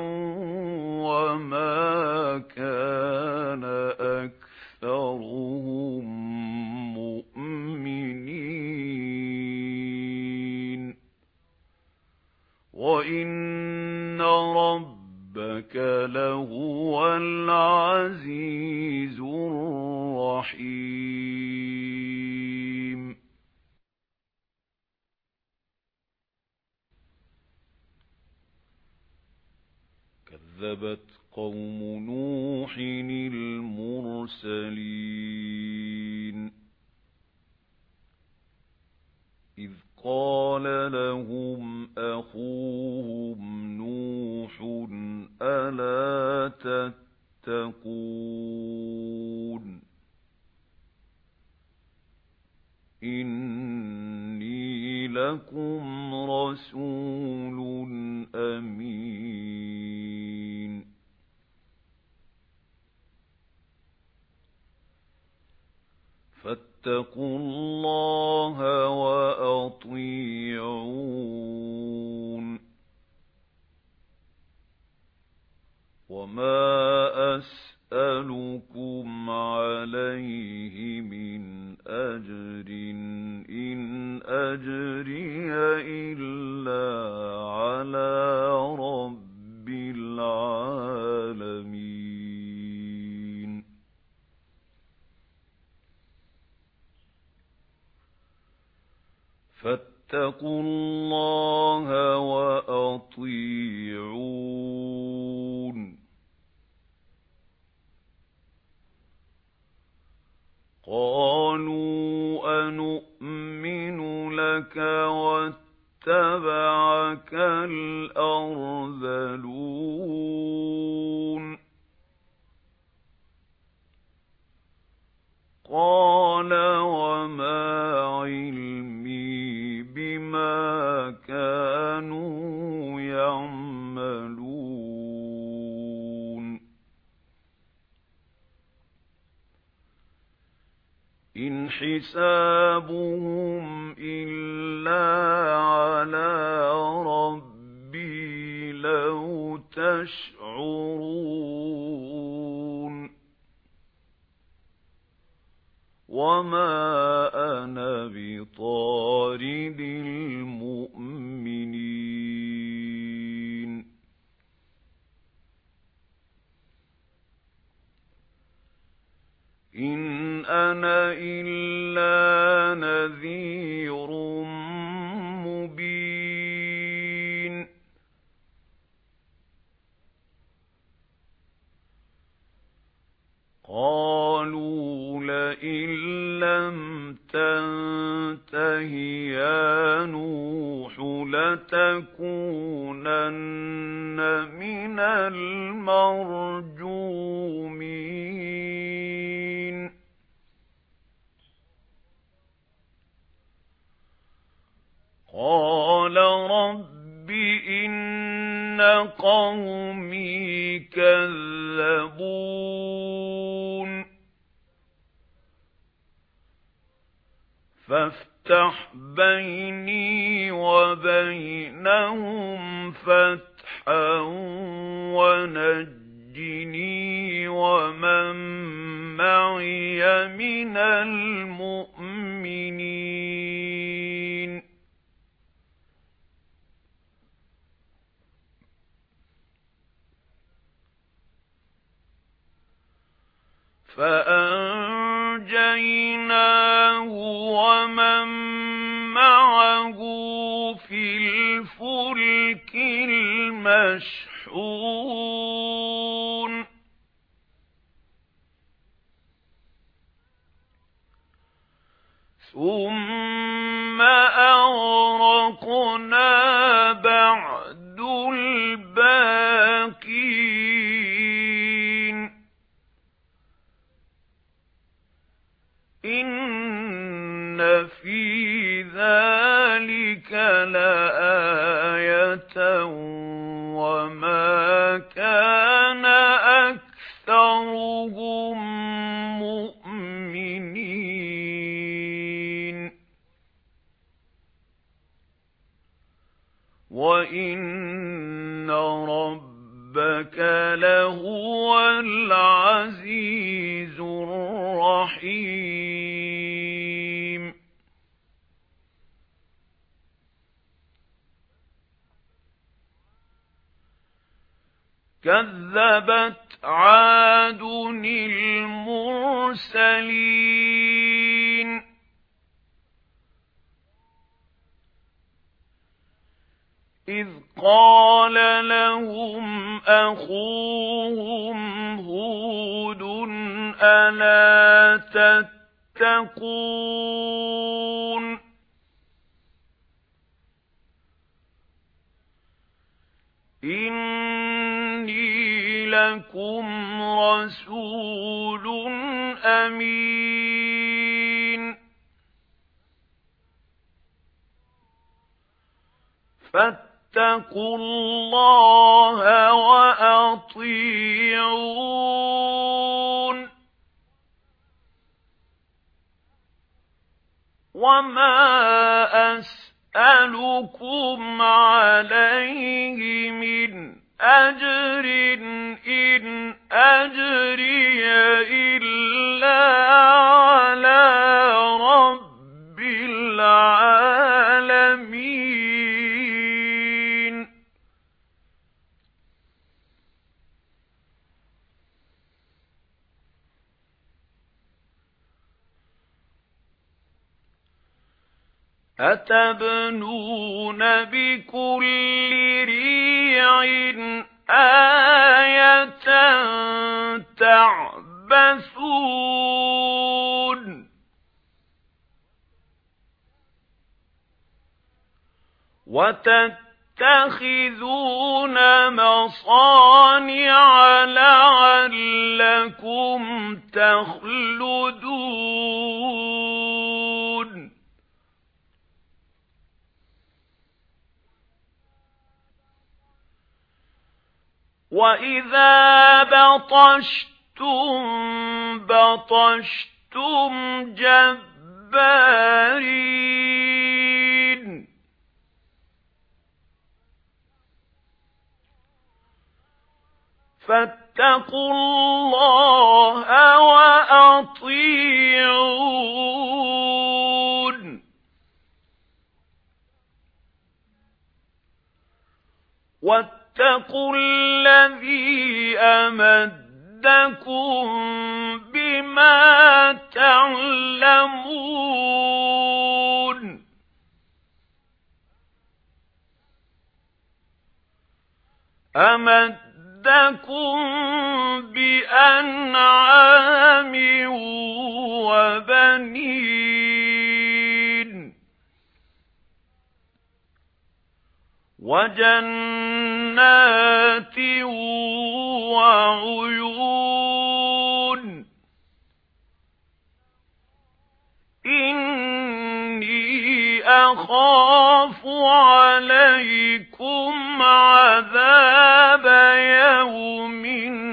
وما كان أكثرهم مؤمنين وإن ربك لهو العزيز الرحيم كذبت قوم نوح المرسلين إذ قال لهم أخوهم نوح ألا تتقون إني لكم رسول أمين فاتقوا الله وأطيعون وما أسألكم عليه من أجر إن أجري إلا على رب العالمين فاتقوا الله وأطيعون قالوا أنؤمن لك واتبعك الأرذلون قال وما علمي بما كانوا يعملون إن حسابهم إلا على ربي لو تشعرون وما أنا بطارد المؤمنين إن أنا إلا نذير مبين قالوا لئن لم تنته يا نوح لتكونن من المرجومين قال رب إن قومي كذبون فافتح بيني وبينهم فتحا ونجني ومن معي من المؤمنين فأنجيناه ومن معه في الفلك المشحون ثم أغرقنا بعد الباقين إن في ذلك لآية وما كان أكثرهم مؤمنين وإن ربك لهو العزيز الرحيم كذبت عاد المرسلين إذ قال لهم أخوهم هود ألا تتقون إني لكم رسول أمين فاتقوا الله وأطيعون وما أسألكم عليه من أجر إن أجري إلا على رب العالمين أتبنون بكل ريع آية تعبثون وتتخذون مصانع لعلكم تخلدون وَإِذَا بَطَشْتُمْ بَطَشْتُمْ جَبَّارِينَ فَاتَّقُوا اللَّهَ وَأَطِيعُونِ وَاتَّقُوا الَّذِي أَمَدَّكُم بِمَا تَعْلَمُونَ أَمَدَّكُم بِأَنْعَامٍ وَبَنِينَ وَجَنَّاتٍ وَعُيُونٍ إِنِّي أَخَافُ عَلَيْكُمْ عَذَابَ يَوْمٍ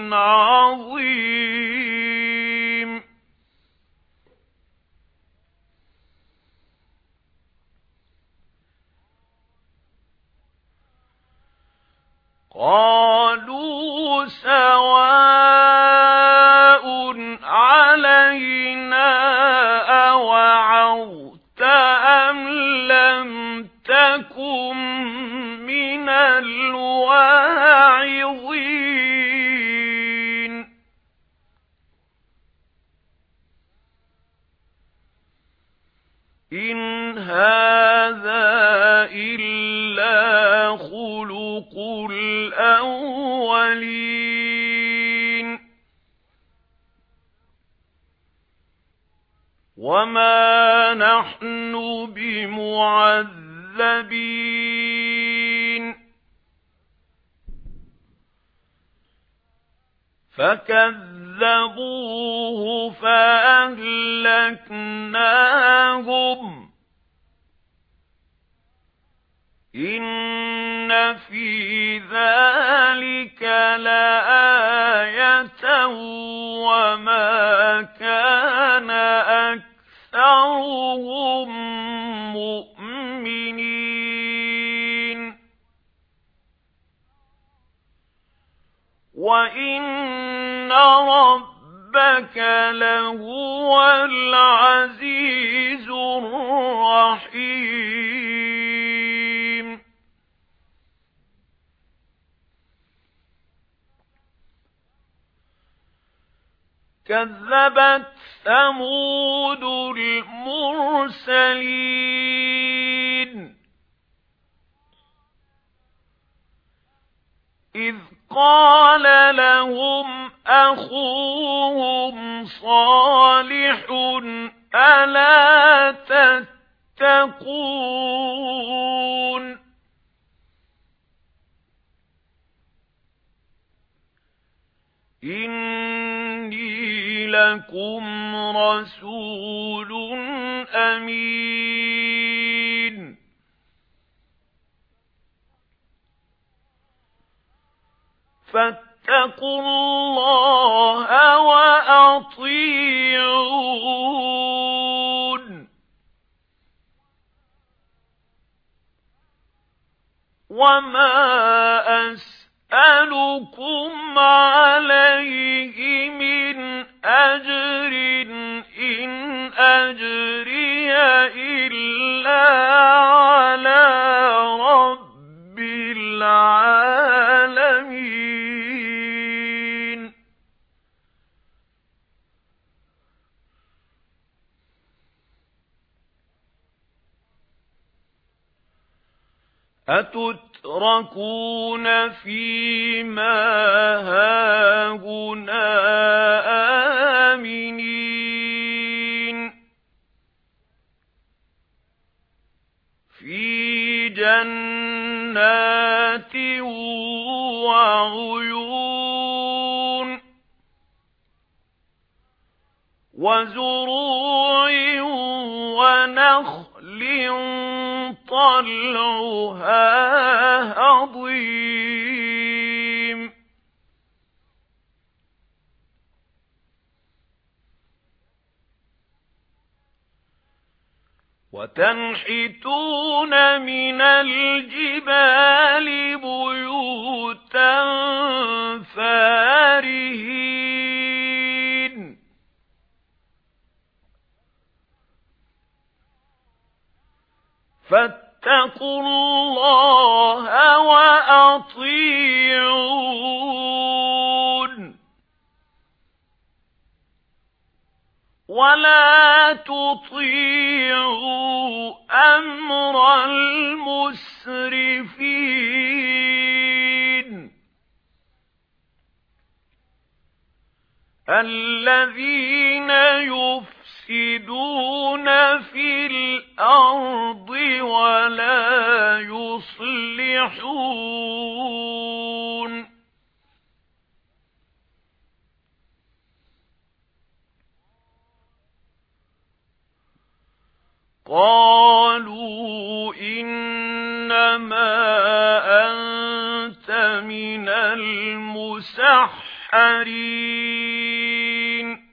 عَظِيمٍ قَالُوا سَوَاءٌ عَلَيْنَا أَوَعَظْتَ أَمْ لَمْ تَكُن مِّنَ الْوَاعِظِينَ إِنْ هَذَا إِلَّا خُلُقُ الْأَوَّلِينَ وَمَا نَحْنُ بِمُعَذَّبِينَ فَكَذَّبُوهُ فَأَهْلَكْنَاهُمْ إِنَّ فِي ذَلِكَ لَآيَةً وَمَا كَانَ أَكْثَرُهُم مُؤْمِنِينَ وَإِنَّ رَبَّكَ لَهُوَ الْعَزِيزُ الرَّحِيمُ كَذَّبَتْ ثَمُودُ الْمُرْسَلِينَ إِذْ قَالَ لَهُمْ أَخُوهُمْ صَالِحٌ أَلَا تَتَّقُونَ إِنِّي لَكُمْ رَسُولٌ أَمِينٌ فَاتَّقُوا اللَّهَ وَأَطِيعُونِ وَمَا أَسْأَلُكُمْ أسألكم عليه من أجر إن أجري إلا على رب العالمين أتتركون فيما هاهنا آمنين في جنات وعيون وزروع ونخل طلعها هضيم وتنحتون من الجبال بيوتا فارهين فاتقوا الله وأطيعون ولا تطيعوا أمر المسرفين الذين يفسدون في الأرض ولا يصلحون قالوا إنما أنت من المسحرين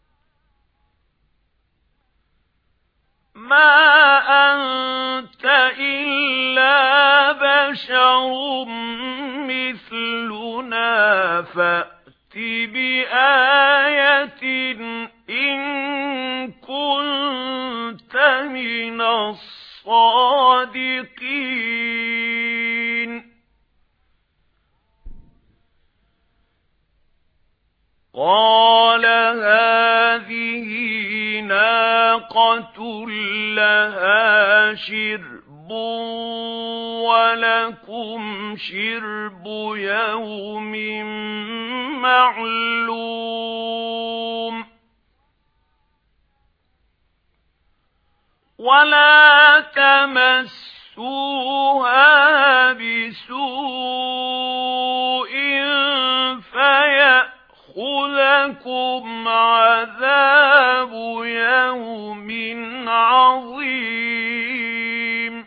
ما أنت إلا بشر مثلنا فأت بآية إن كنت من الصادقين قال هذه ناقة لها شرب ولكم شرب يوم معلوم ولا تمسوها بسوء فيأخذكم عذاب يوم عظيم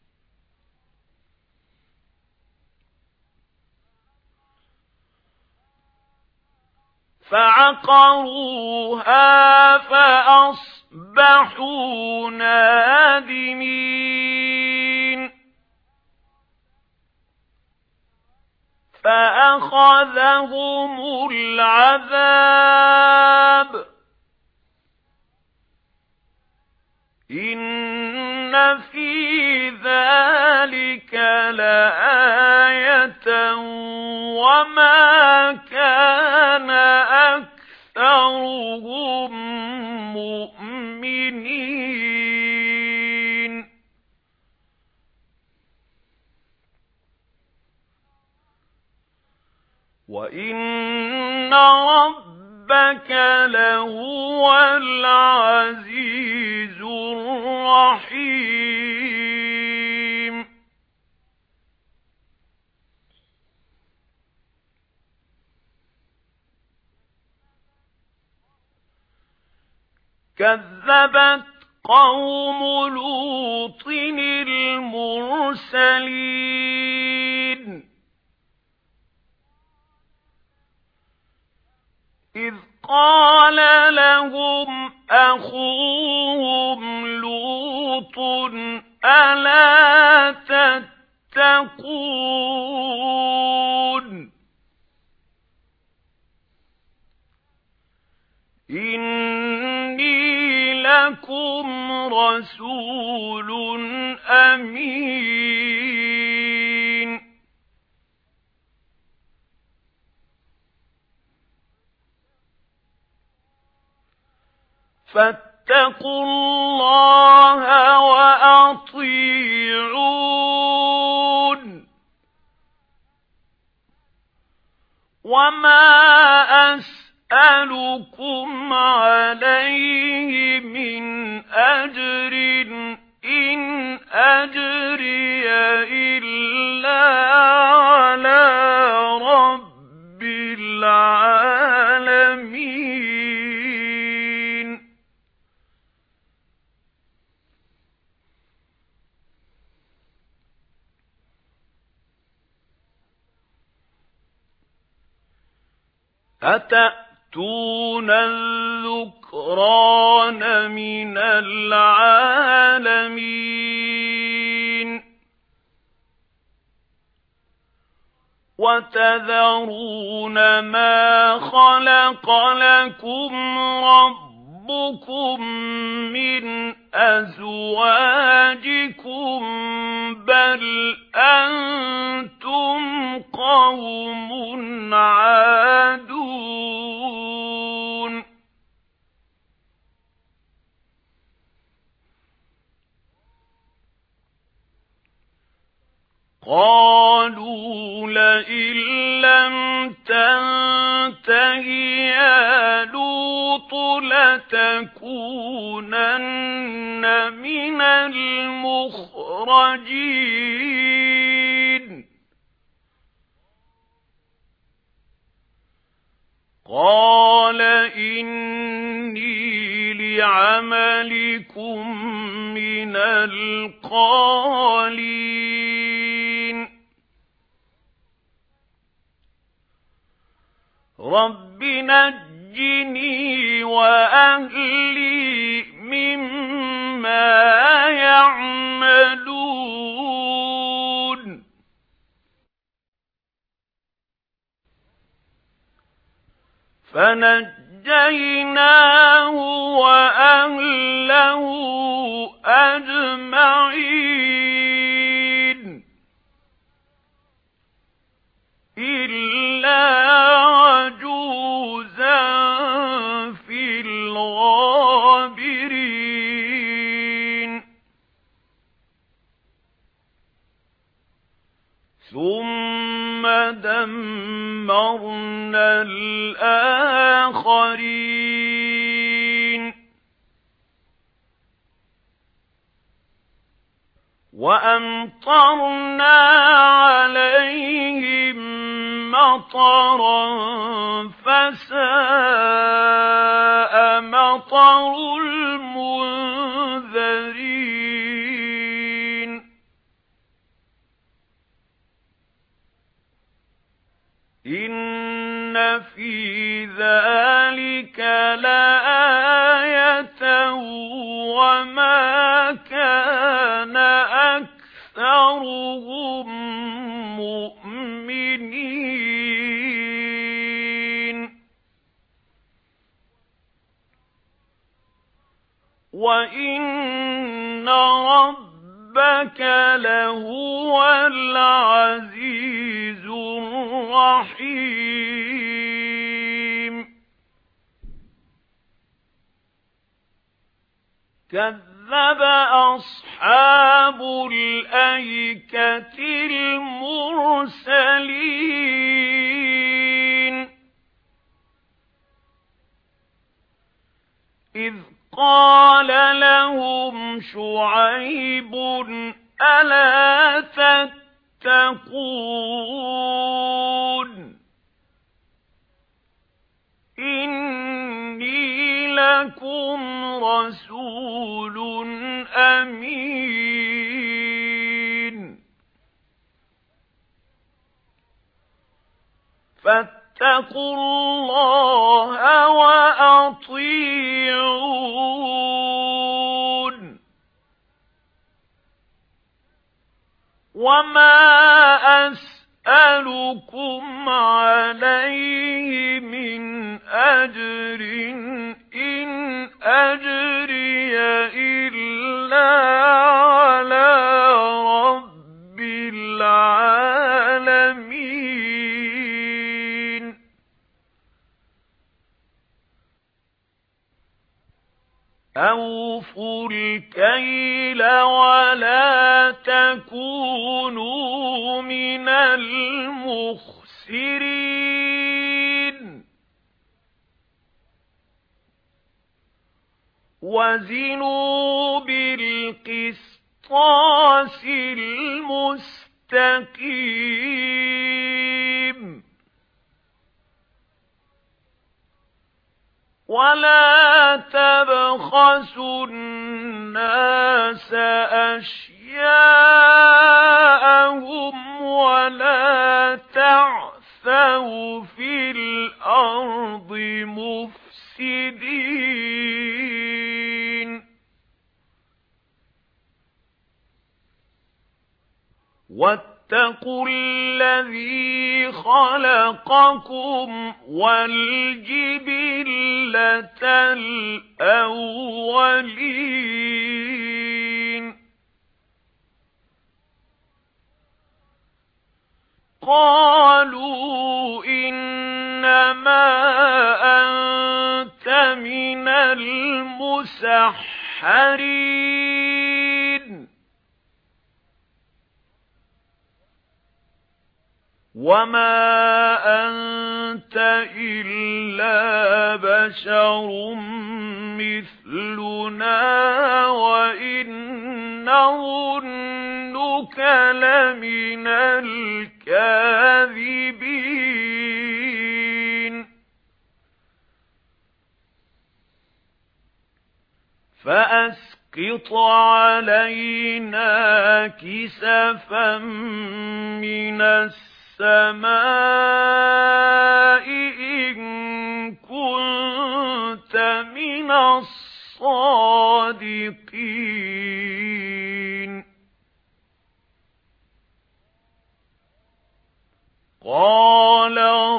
فعقروها فأصبحوا نادمين فأخذهم العذاب إن في ذلك لآية وما كان أكثرهم مؤمنين وإن ربك لهو العزيز الرحيم كذبت قوم لوط المرسلين إذ قال لهم أخوهم لوط ألا تتقون إِنِّي لَكُمْ رَسُولٌ أَمِينٌ فَاتَّقُوا اللَّهَ وَأَطِيعُونِ وَمَا أَسْأَلُكُمْ عَلَيْهِ مِنْ أَجْرٍ إِنْ أَجْرِيَ إِلَّا عَلَى رَبِّ الْعَالَمِينَ أَتَأْتُونَ الذُّكْرَانَ مِنَ الْعَالَمِينَ وَتَذَرُونَ مَا خَلَقَ لَكُمْ رَبُّكُمْ مِنْ أَزْوَاجِكُمْ بَلْ أَنْتُمْ قَوْمٌ عَادُونَ قَالُوا لَئِن لَّمْ تَنْتَهِ يَا لُوطُ لَتَكُونَنَّ مِنَ الْمُخْرَجِينَ قَالَ إِنِّي لِعَمَلِكُمْ مِنَ الْقَالِينَ رَبِّ نَجِّنِي وَأَهْلِي مِمَّا يَعْمَلُونَ فَنَجَّيْنَاهُ وَأَهْلَهُ أَجْمَعِينَ إِلَّا عَجُوزًا فِي الْغَابِرِينَ ثُمَّ دَمَّرْنَا الْآخَرِينَ وَأَمْطَرْنَا عَلَيْهِم مَّطَرًا فَسَاءَ مَطَرُ الْمُنذَرِينَ إِنَّ فِي ذَلِكَ لَآيَةً وَمَا كَانَ أَكْثَرُهُم مُؤْمِنِينَ وَإِنَّ رَبَّكَ لَهُوَ الْعَزِيزُ الرَّحِيمُ كَذَّبَ أَصْحَابُ الْأَيْكَةِ الْمُرْسَلِينَ إِذْ قَالَ لَهُمْ شُعَيْبٌ أَلَا تَتَّقُونَ إِنِّي لَكُمْ رَسُولٌ أَمِينٌ فَاتَّقُوا اللَّهَ وَأَطِيعُونِ وَمَا أسألكم عليه من أجر إن أجري إلا على رب العالمين أوفوا الكيل ولا تكونوا من المخسرين وزنوا بالقسطاس المستقيم ولا تبخسوا الناس أشياءهم ولا تعثوا في الأرض مفسدين واتقوا الذي خلقكم والجبلة الأولين قالوا إنما أنت من المسحرين وما أنت إلا بشر مثلنا وإن نظنك لمن الكاذبين فأسقط علينا كسفا من السماء السماء إن كنت من الصادقين قال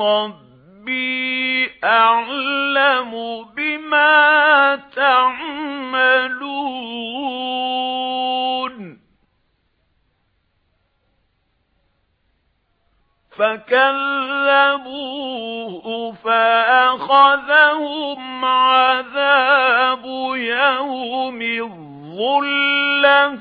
ربي أعلم بما تعملون فكذبوه فأخذهم عذاب يوم الظلة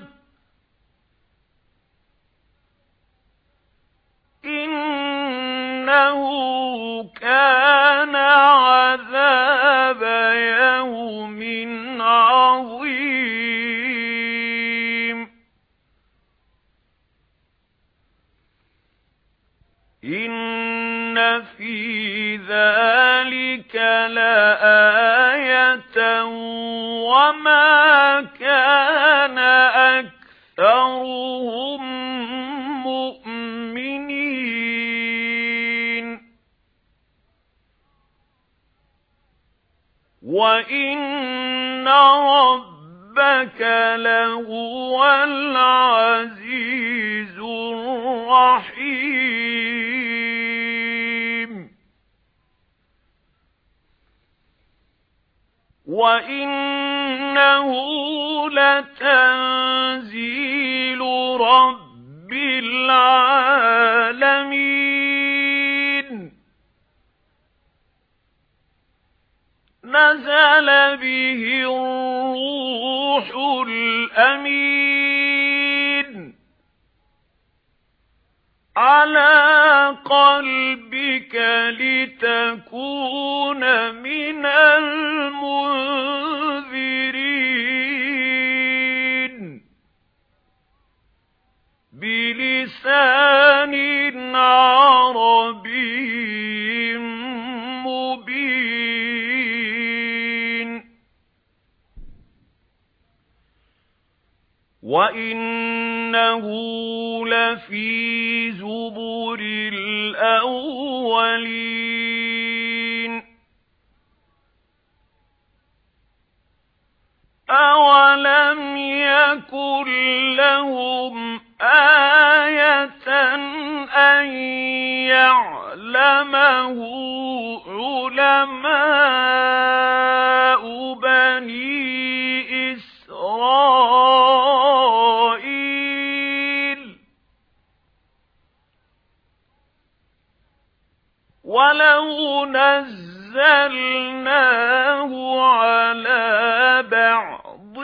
إنه كان عذاب يوم عظيم إن في ذلك لآية وما كان أكثرهم مؤمنين وإن ربك لهو العزيز الرحيم وإنه لتنزيل رب العالمين نزل به الروح الأمين على قلبك لتكون من المنذرين بلسان عربي مبين وإنه لفي زبر الأولين أولم يكن لهم آيَةً أَن يَعْلَمَهُ عُلَمَاءُ بَنِي إِسْرَائِيلَ وَلَوْ نَزَّلْنَاهُ عَلَى بَعْضِ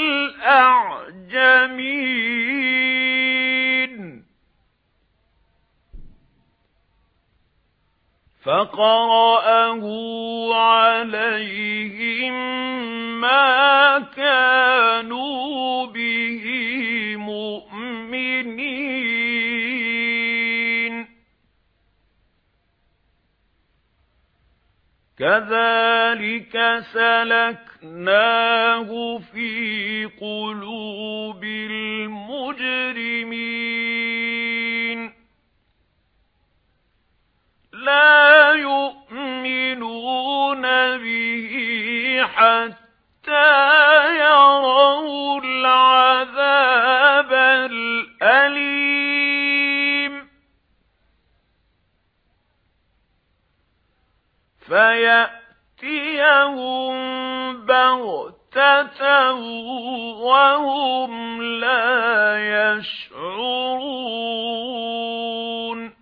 الْأَعْجَمِينَ فَقَرَأَهُ عَلَيْهِمْ مَا كَانُوا بِهِ مُؤْمِنِينَ كَذَلِكَ سَلَكْنَاهُ فِي قُلُوبِ الْمُجْرِمِينَ لَا يُؤْمِنُونَ بِهِ حَتَّى يَرَوْا الْعَذَابَ الْأَلِيمَ فَيَأْتِيَهُم بَغْتَةً وَهُمْ لَا يَشْعُرُونَ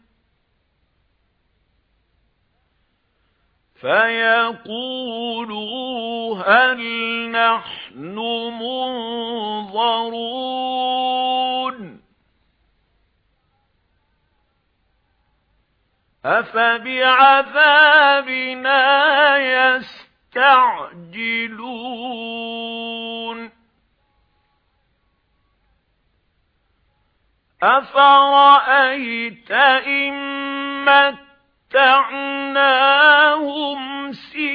فَيَقُولُوا هَلْ نَحْنُ مُنظَرُونَ أَفَبِعَذَابِنَا يَسْتَعْجِلُونَ أَفَرَأَيْتَ إِن مَّتَّعْنَاهُمْ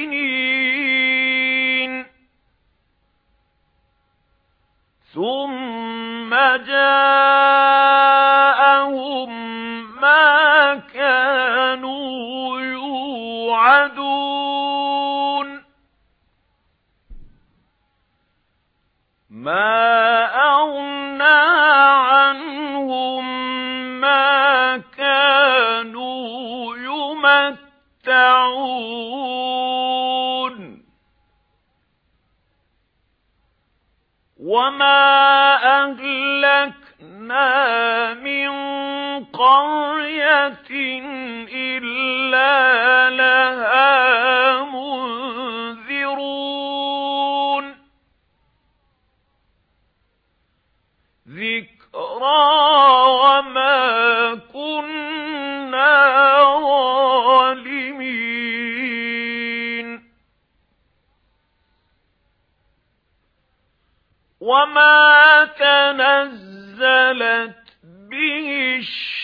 سِنِينَ ثُمَّ جَاءَهُم مَّا كَانُوا يُوعَدُونَ مَا أَغْنَىٰ عَنْهُم مَّا كَانُوا يُمَتَّعُونَ وَمَا أَهْلَكْنَا مِنْ قَرْيَةٍ إِلَّا لَهَا مُنذِرُونَ ذِكْرَىٰ وَمَا كُنَّا ظَالِمِينَ وَمَا تَنَزَّلَتْ بِهِ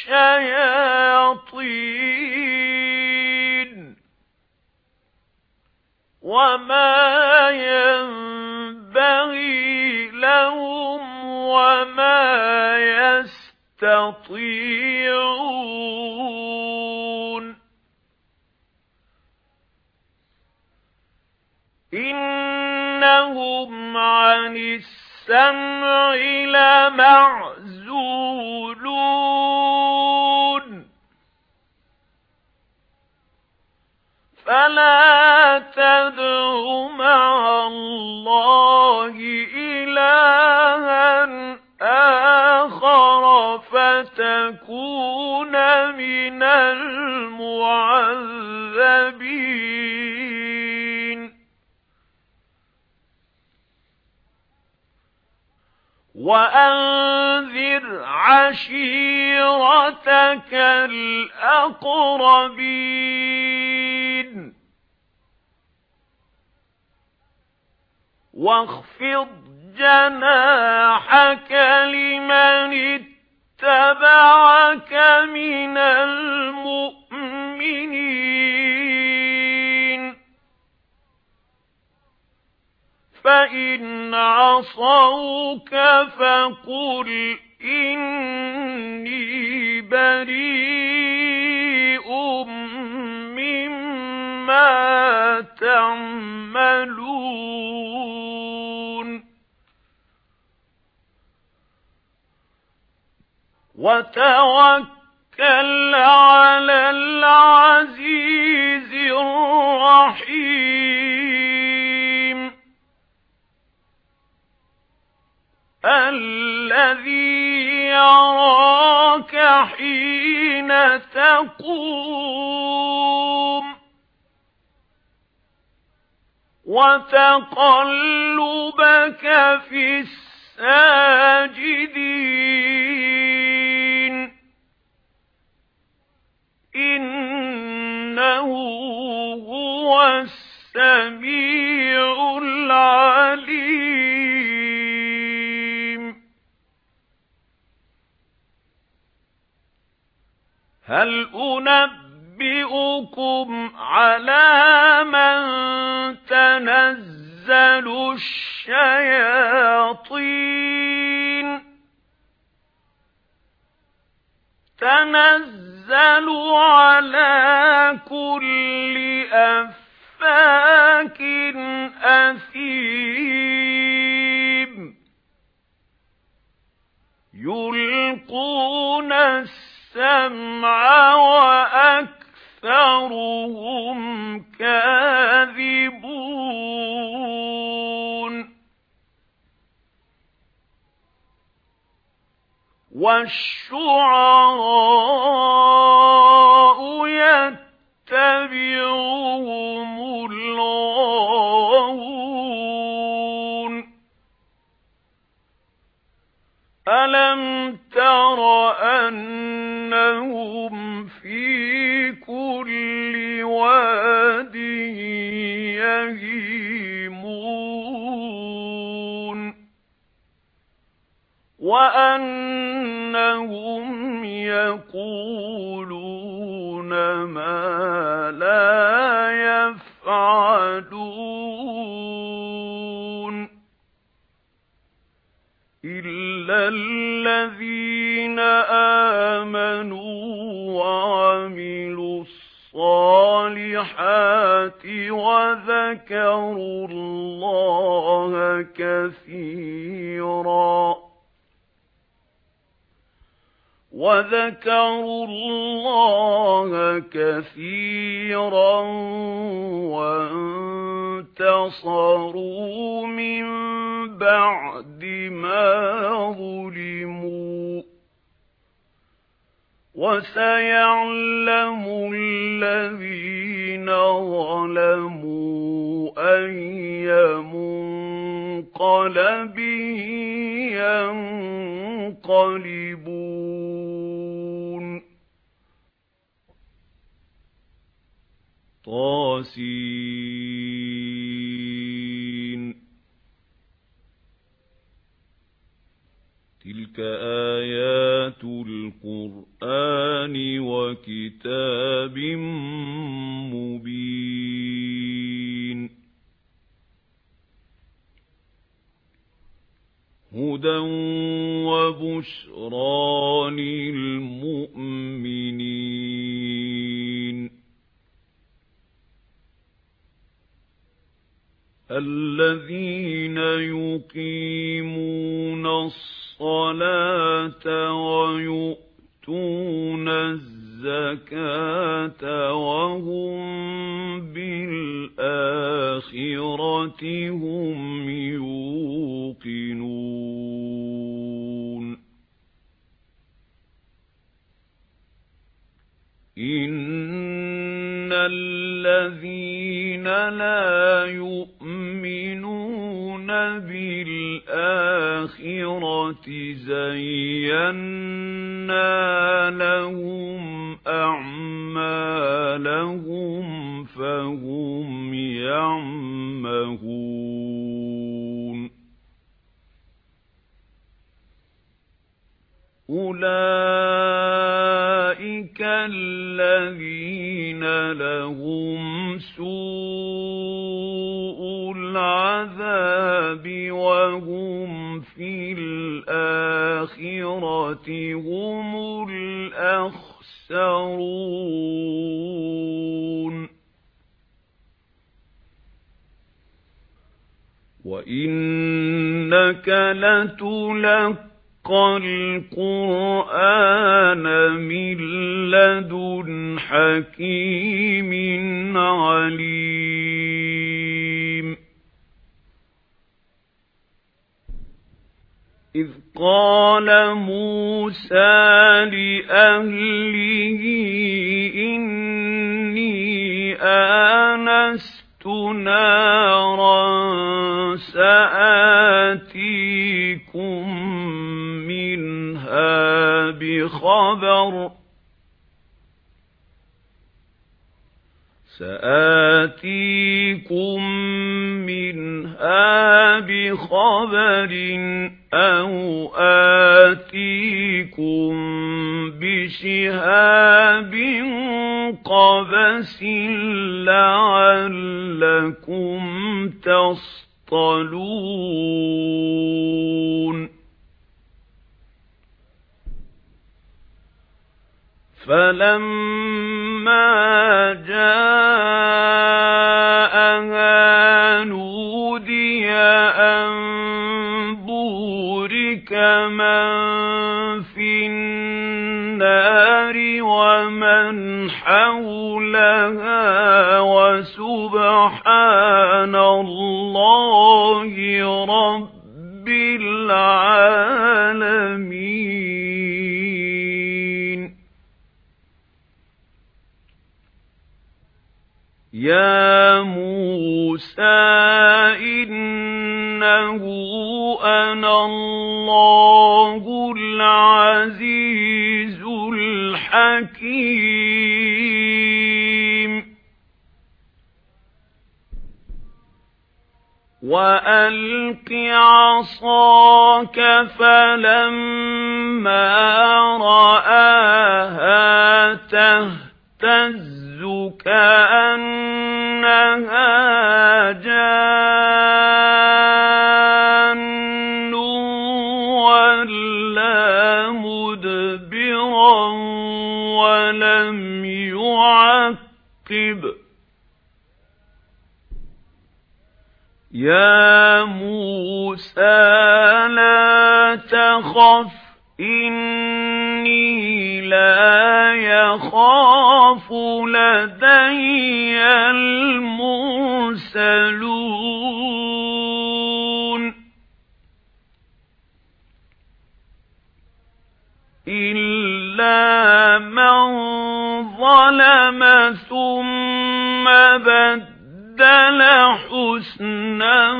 الشَّيَاطِينُ وَمَا يَنبَغِي لَهُمْ وَمَا يَسْتَطِيعُونَ إِنَّهُمْ عَنِ السَّمْعِ لَمَعْزُولُونَ فَلَا تَدْعُ مَعَ اللَّهِ إِلَٰهًا آخَرَ فَتَكُونَ مِنَ الْمُعَذَّبِينَ وَأَنذِرْ عَشِيرَتَكَ الْأَقْرَبِينَ وَاخْفِضْ جَنَاحَكَ لِمَنِ اتَّبَعَكَ مِنَ الْمُؤْمِنِينَ فَإِنْ عَصَوْكَ فَقُلْ إِنِّي بَرِيءٌ مِّمَّا تَعْمَلُونَ وتوكل على العزيز الرحيم الذي يراك حين تقوم وتقلبك في الساجدين إنه هو السميع العليم هل أنبئكم على من تنزل الشياطين تنزل على كل أفاك أثيم يلقون السمع وأكثرهم كاذبون والشعراء يتبعهم الغاوون ألم تر أنهم في كل واد يهيمون وأنهم يقولون ما لا يفعلون إلا الذين آمنوا وعملوا الصالحات وذكروا الله كثيرا وذكروا الله كثيرا وانتصروا من بعد ما ظلموا وسيعلم الذين ظلموا أي منقلب ينقلبون طاسين تلك آيات القرآن وكتاب مبين هدى وبشرى للمؤمنين الذين يقيمون الصلاة ويؤتون الزكاة وهم بالآخرة هم يوقنون إن الذين لا يؤمنون بالآخرة زينا لهم أعمالهم فهم يعمهون أولئك الذين لهم سوء العذاب وهم في الآخرة هم الأخسرون وإنك لتلقى القرآن من لدن حكيم عليم إذ قال موسى لأهله إني آنست نارا سآتيكم منها بخبر سآتيكم منها بخبر أو آتيكم بشهاب قبس لعلكم تصطلون فلما جاءها نودي أن بورك من في النار ومن حولها وسبحان الله رب العالمين يا موسى إنه أنا الله العزيز الحكيم وألق عصاك فلما رآها تهتز كأنها جان ولا مدبرا ولم يعقب يا موسى لا تخف إني لا يخاف لدي المرسلون إلا من ظلم ثم بدل حسنا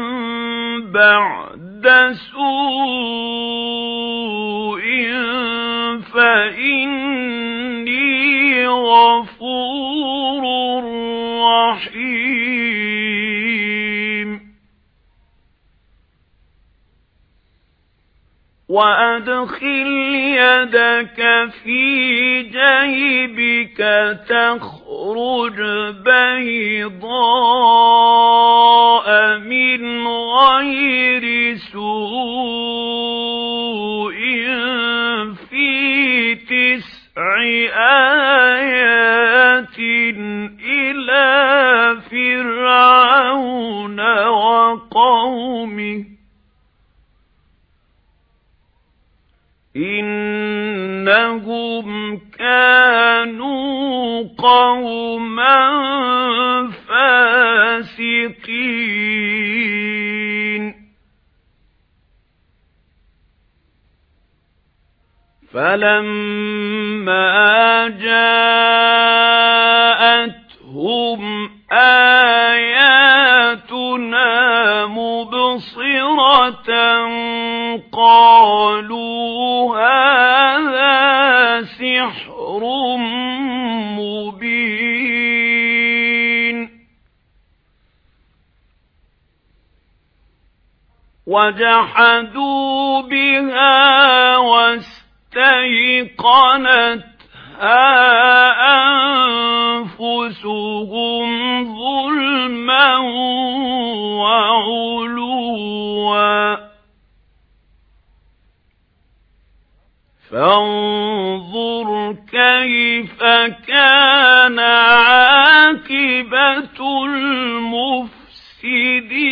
بعد سوء فإني غفور رحيم وأدخل يدك في جيبك تخرج بيضاء من غير سوء في تسع آيات إلى فرعون وقومه إنهم كانوا قوما فاسقين فلما جاءتهم آياتنا مبصرة قالوا هذا سحر مبين وجحدوا بها واستيقنتها أنفسهم ظلما وعلوا فانظر كيف كان عاقبة المفسدين.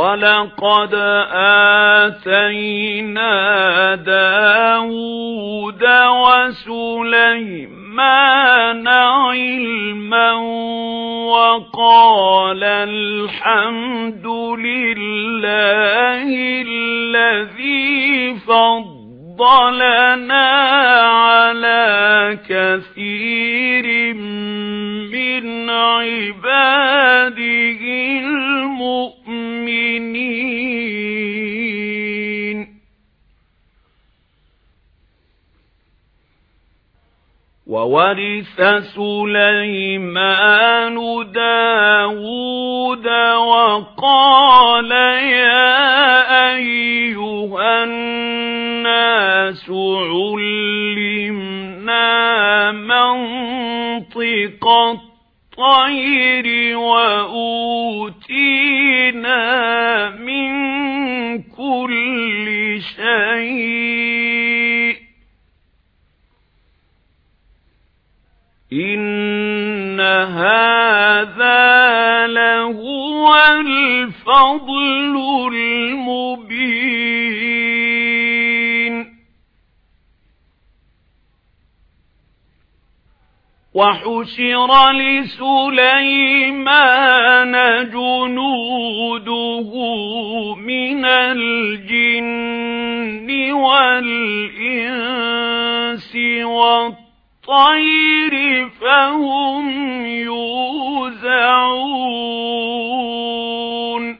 وَلَقَدْ آتَيْنَا دَاوُودَ وَسُلَيْمَانَ عِلْمًا وَقَالَ الْحَمْدُ لِلَّهِ الَّذِي فَضَّلَنَا عَلَى كَثِيرٍ مِنْ عِبَادِهِ الْمُؤْمِنِينَ. وَوَرِثَ سُلَيْمَانُ دَاوُودَ وَقَالَ يَا أَيُّهَا النَّاسُ عُلِّمْنَا مَنطِقَ الطَّيْرِ وَأُوتِينَا مِنْ كُلِّ شَيْءٍ إِنَّ هَذَا لَهُوَ الْفَضْلُ الْمُبِينُ. وَحُشِرَ لِسُلَيْمَانَ جُنُودُهُ مِنَ الْجِنِّ وَالْإِنسِ وَالطَّيْرِ فَهُمْ يُوزَعُونَ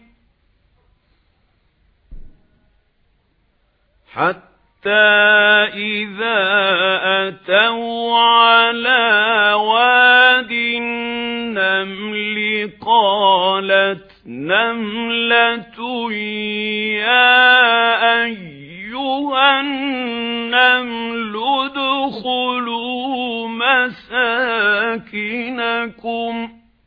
حَتَّى إِذَا أَتَوْا عَلَى وَادِ النَّمْلِ قَالَتْ نَمْلَةٌ يَا أَيُّهَا النَّمْلُ ادْخُلُوا مَسَاكِنَكُمْ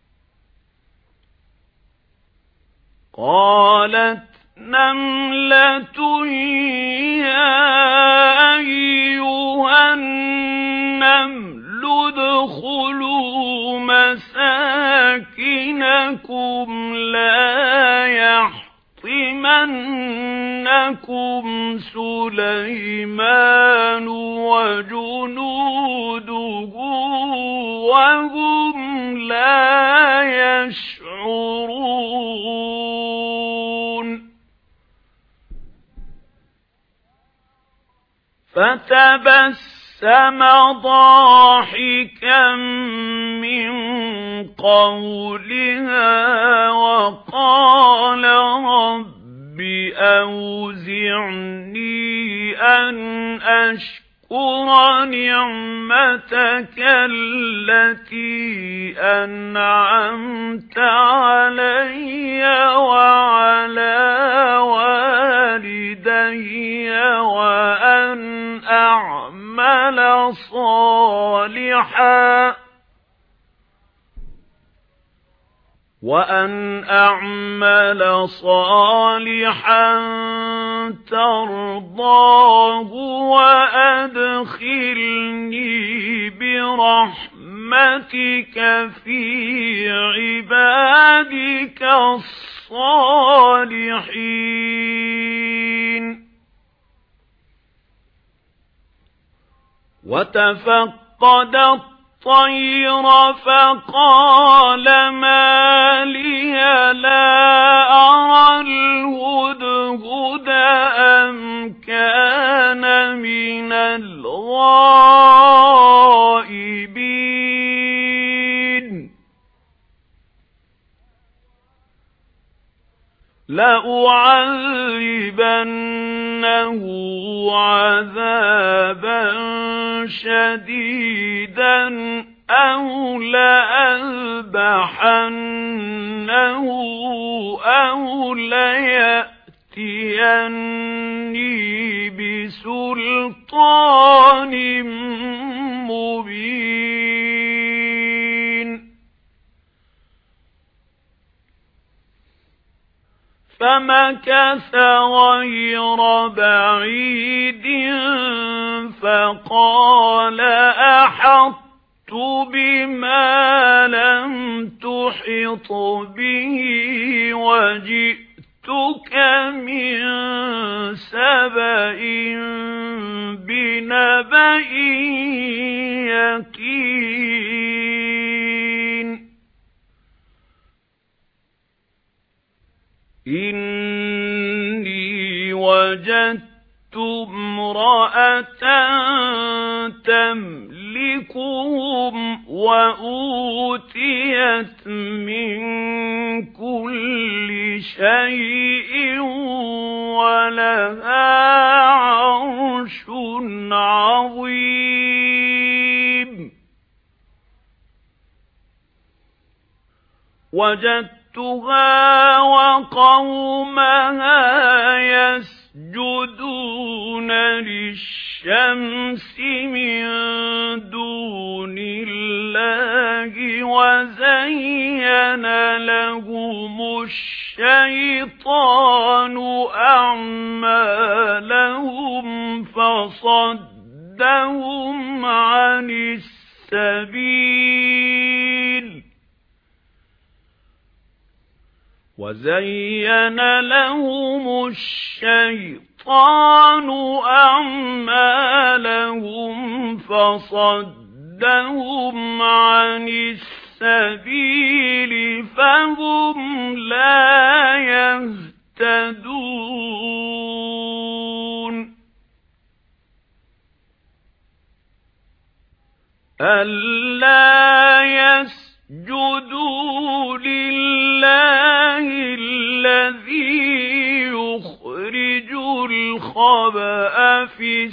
قَالَتْ نَمْلَةٌ يَا أَيُّهَا النَّمْلُ ادْخُلُوا مَسَاكِنَكُمْ لَا يَحْطِمَنَّكُمْ سُلَيْمَانُ وَجُنُودُهُ وَهُمْ لَا يَشْعُرُونَ. فَتَبَسَّمَ ضَاحِكًا مِنْ قَوْلِهَا وَقَالَ رَبِّ أَوْزِعْنِي أَنْ أَشْكُرَ نِعْمَتَكَ الَّتِي أَنْعَمْتَ عَلَيَّ وَعَلَى وَالِدَيَّ وَأَنْ أَعْمَلَ صَالِحًا وَأَنْ أَعْمَلَ صَالِحًا تَرْضَاهُ وَأَدْخِلْنِي بِرَحْمَتِكَ فِي عِبَادِكَ الصَّالِحِينَ. وَتَفَقَّدَ الطَّيْرَ فَقَالَ مَا لِيَ لَا أَرَى الْهُدْهُدَ أَمْ كَانَ مِنَ الْغَائِبِينَ لَأُعَذِّبَنَّهُ عَذَابًا شَدِيدًا أَوْ لَأَذْبَحَنَّهُ أَوْ لَيَأْتِيَنِّي بِسُلْطَانٍ مُبِينٍ. فَمَكَثَ غَيْرَ بَعِيدٍ فَقَالَ أَحَطتُ بِمَا لَمْ تُحِطْ بِهِ وَجِئْتُكَ جئتك من سبأ بنبأ يقين إني وجدت امرأة تملكهم وأوتيت من كل شيء ولها عرش عظيم وجدتها وقومها يسجدون للشمس من دون الله وزين لهم الشيطان أعمالهم فصدهم عن السبيل وزين لهم الشيطان أعمالهم فصدهم عن السبيل فهم لا يهتدون ألا يسجدوا لله الذي يخرج الخبأ في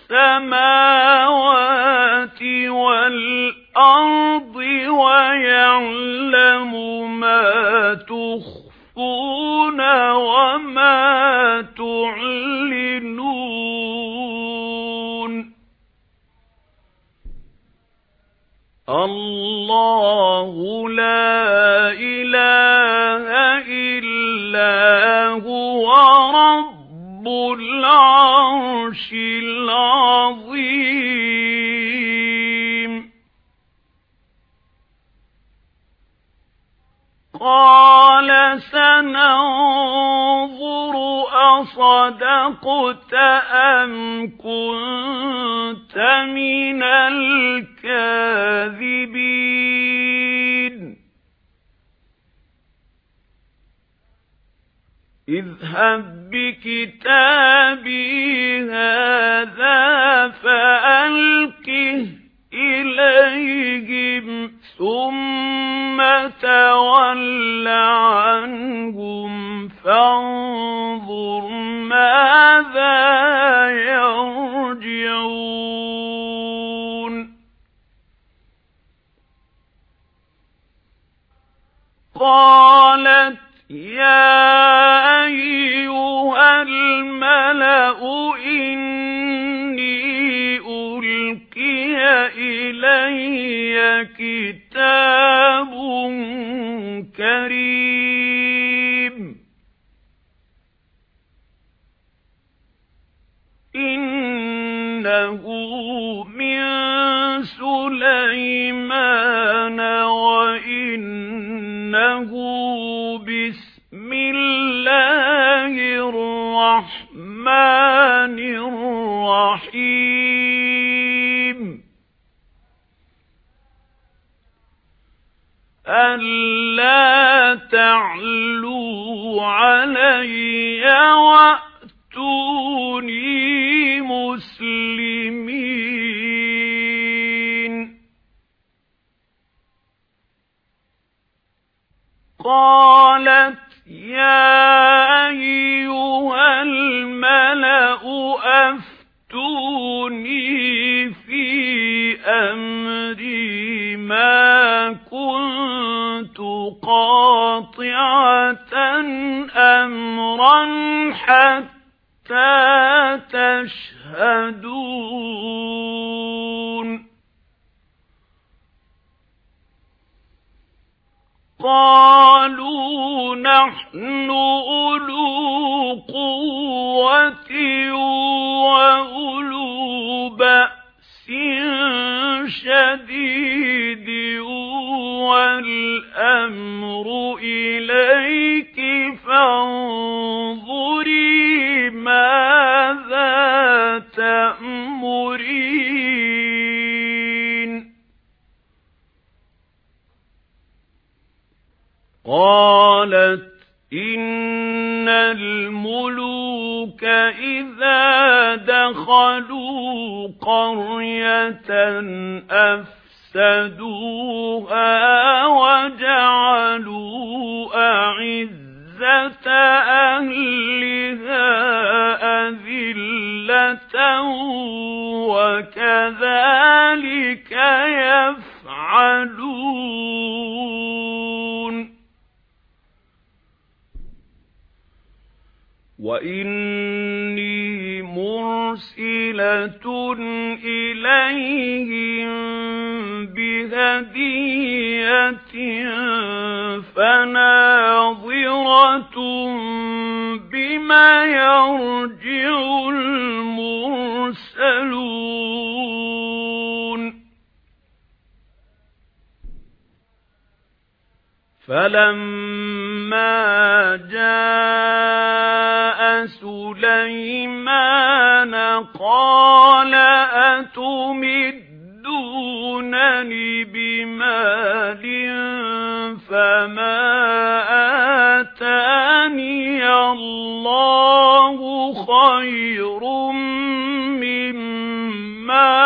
السماوات والأرض ويعلم ما تخفون وما تعلنون الله لا إله إلا هو رب العرش العظيم قال سننظر أصدقت أم كنت من الكاذبين اذهب بكتابي هذا فألقه إليهم ثم تول عنهم فانظر ماذا يرجعون قالت يا أيها الملأ إني ألقي إلي كتاب كريم إنه من سليمان وإنه بسم الله الرحمن الرحيم ألا تعلوا علي وأتوني مسلمين قالت يا أيها الملأ أفتوني في أمري ما كنت قاطعة أمرا حتى تشهدون قالوا نحن أولو قوة وأولو بأس شديد والأمر إليك فانظر قالت إن الملوك إذا دخلوا قرية أفسدوها وجعلوا أعزة أهلها أذلة وكذلك يفعلون وإني مرسلة إليهم بهدية فناظرة بما يرجع المرسلون فلما جاء سليمان قال أتمدونني بمال فما آتاني الله خير مما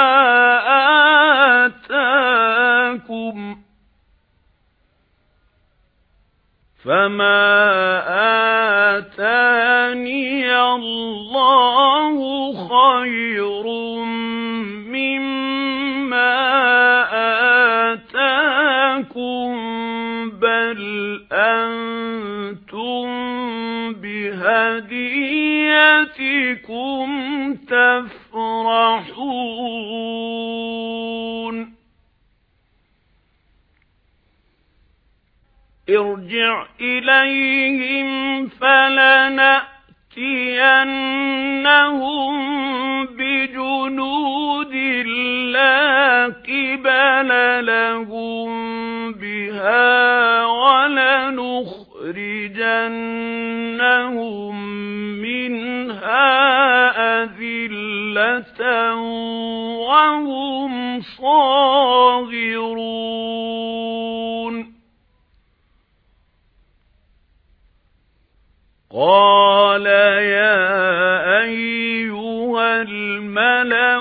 آتاكم فما آتاني الله خير مما آتاكم بل أنتم بهديتكم تفرحون ارجع إليهم فلنأتينهم بجنود لا قبل لهم بها ولنخرجنهم منها أذلة وهم صاغرون قال يا أيها الملأ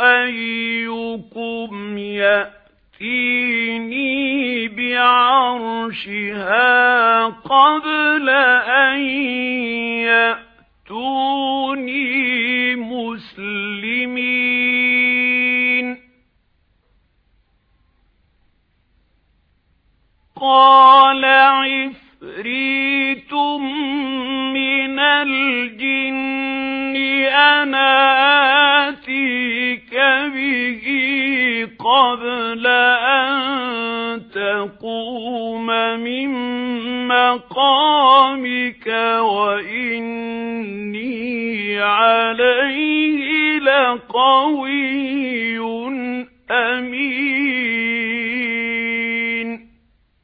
أيكم يأتيني بعرشها قبل أن يأتوني مسلمين قال عفريت من الجن أنا آتيك به قبل أن تقوم من مقامك وإني عليه لقوي أمين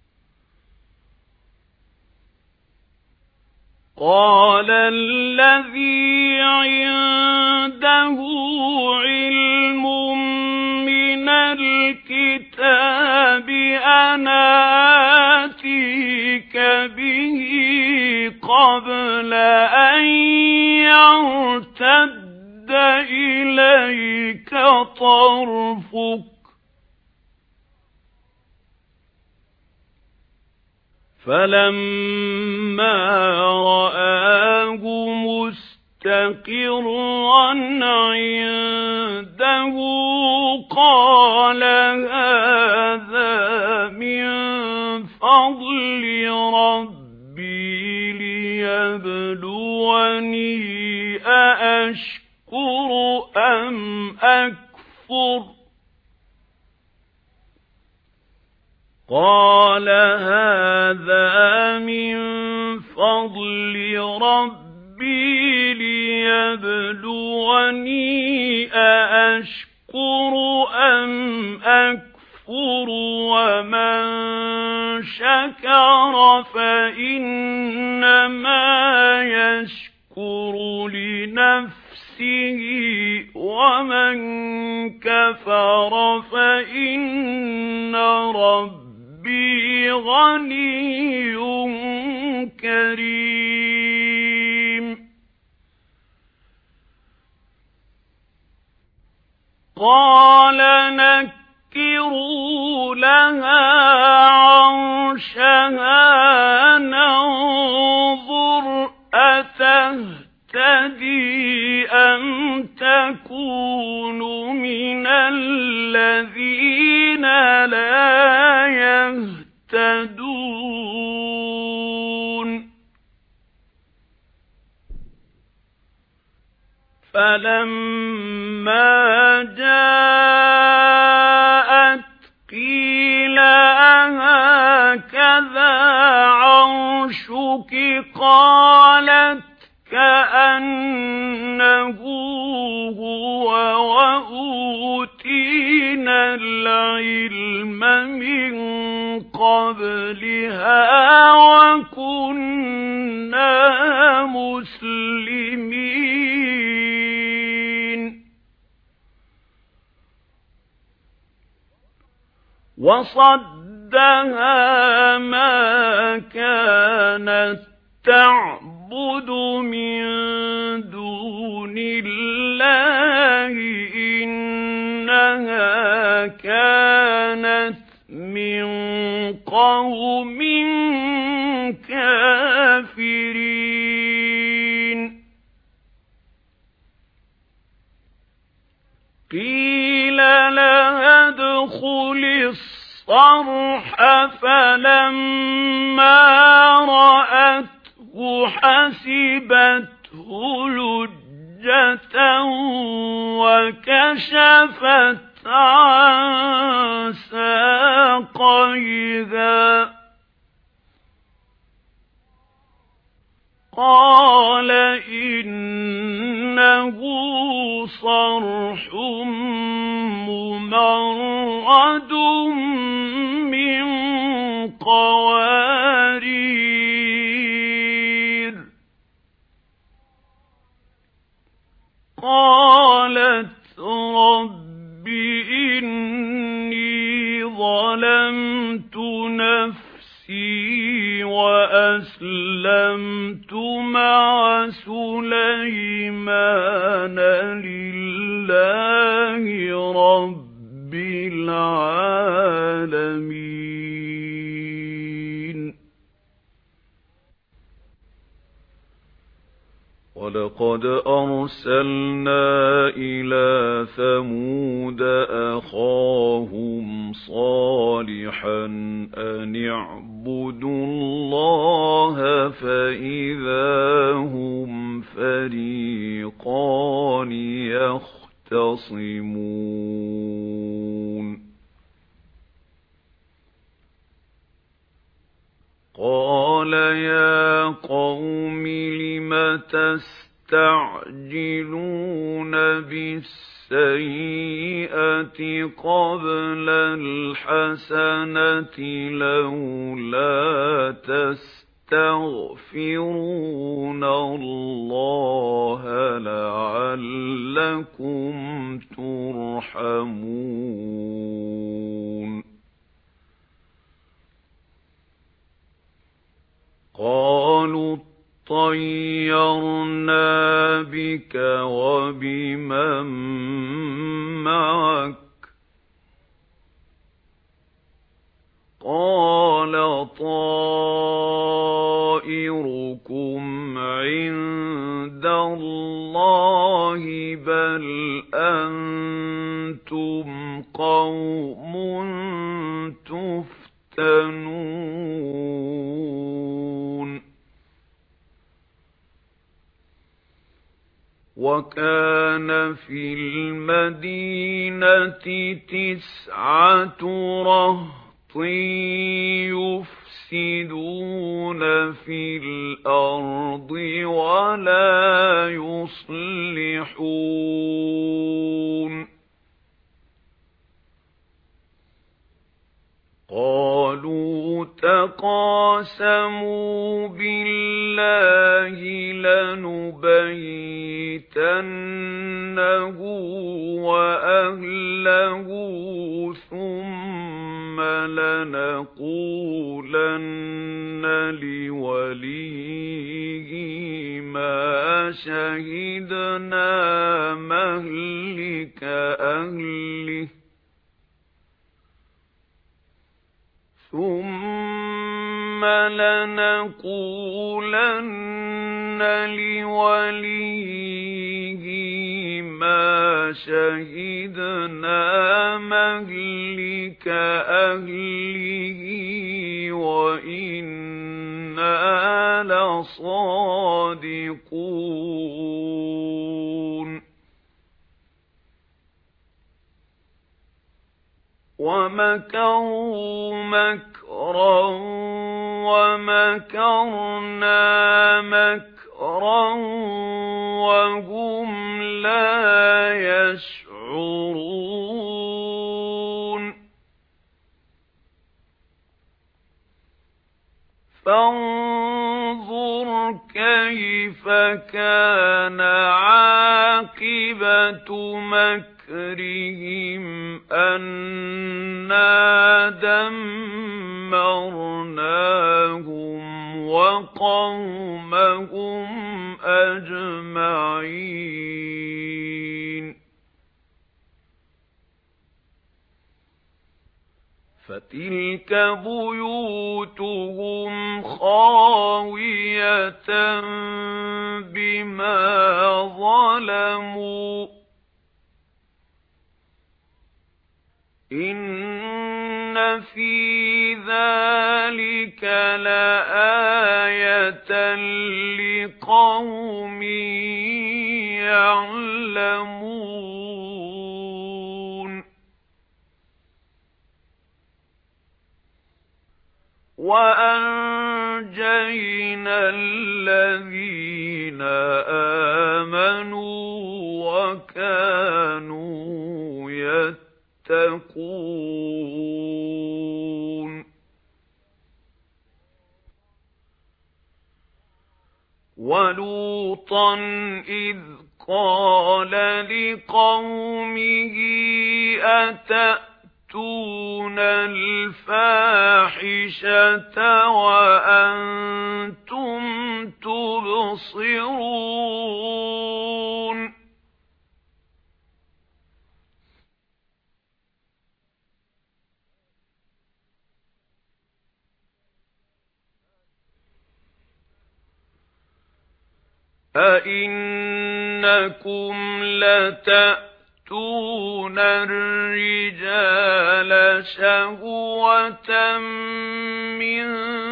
قال الذي عنده علم من الكتاب أنا آتيك به قبل أن يرتد إليك طرفك فلما رآه مستقرا عنده قال هذا من فضل ربي ليبلوني أأشكر أم أكفر قال هذا من فضل ربي ليبلوني أأشكر أم أكفر ومن شكر فإنما يشكر لنفسه ومن كفر فإن ربي غني كريم قال نكروا لها عرشها ننظر أتهتدي أم تكون من الذين لا يهتدون فلما جاءت قيل أهكذا عرشك قالت كأنه هو وأوتينا العلم من قبلها وكنا مسلمين وصدها ما كانت تعبد من دون الله إنها كانت من قوم كافرين قيل لها ادخل الصرح فلما رأته حسبته لجة وكشفت عن ساقيها قال إنه صرح ممرد من قوارير قالت رب إني ظلمت نفسي وأسلمت مع سليمان لله رب العالمين ولقد أرسلنا إلى ثمود أخاهم صالحا أن اعبدوا الله فإذا هم فريقان يختصمون قال يا قوم لم تستعجلون بالسيئة قبل الحسنة لولا تستغفرون الله لعلكم ترحمون قالوا طيرنا بك وبمن معك قال طائركم عند الله بل أنتم قوم تفتنون وكان في المدينة تسعة رهط يفسدون في الأرض ولا يصلحون قالوا تقاسموا بالله لنبيتنه وأهله ثم لنقولن لوليه ما شهدنا مهلك أهله ثم لنقولن لوليه ما شهدنا مهلك أهله وإنا لصادقون ومكروا مكرا ومكرنا مكرا وهم لا يشعرون فانظر كيف كان عاقبة مكرهم أنا دمرناهم وقومهم أجمعين فتلك بيوتهم خاوية بما ظلموا إن في ذلك لآية لقوم يعلمون وأنجينا الذين آمنوا وكانوا يتقون ولوطا إذ قال لقومه أتأتون الفاحشة وأنتم تبصرون أئنكم لتأتون الرجال شهوة من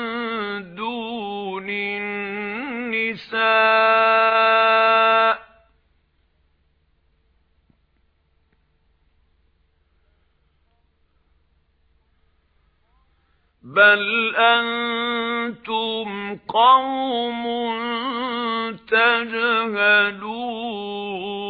دون النساء بل أنتم قوم تجهلون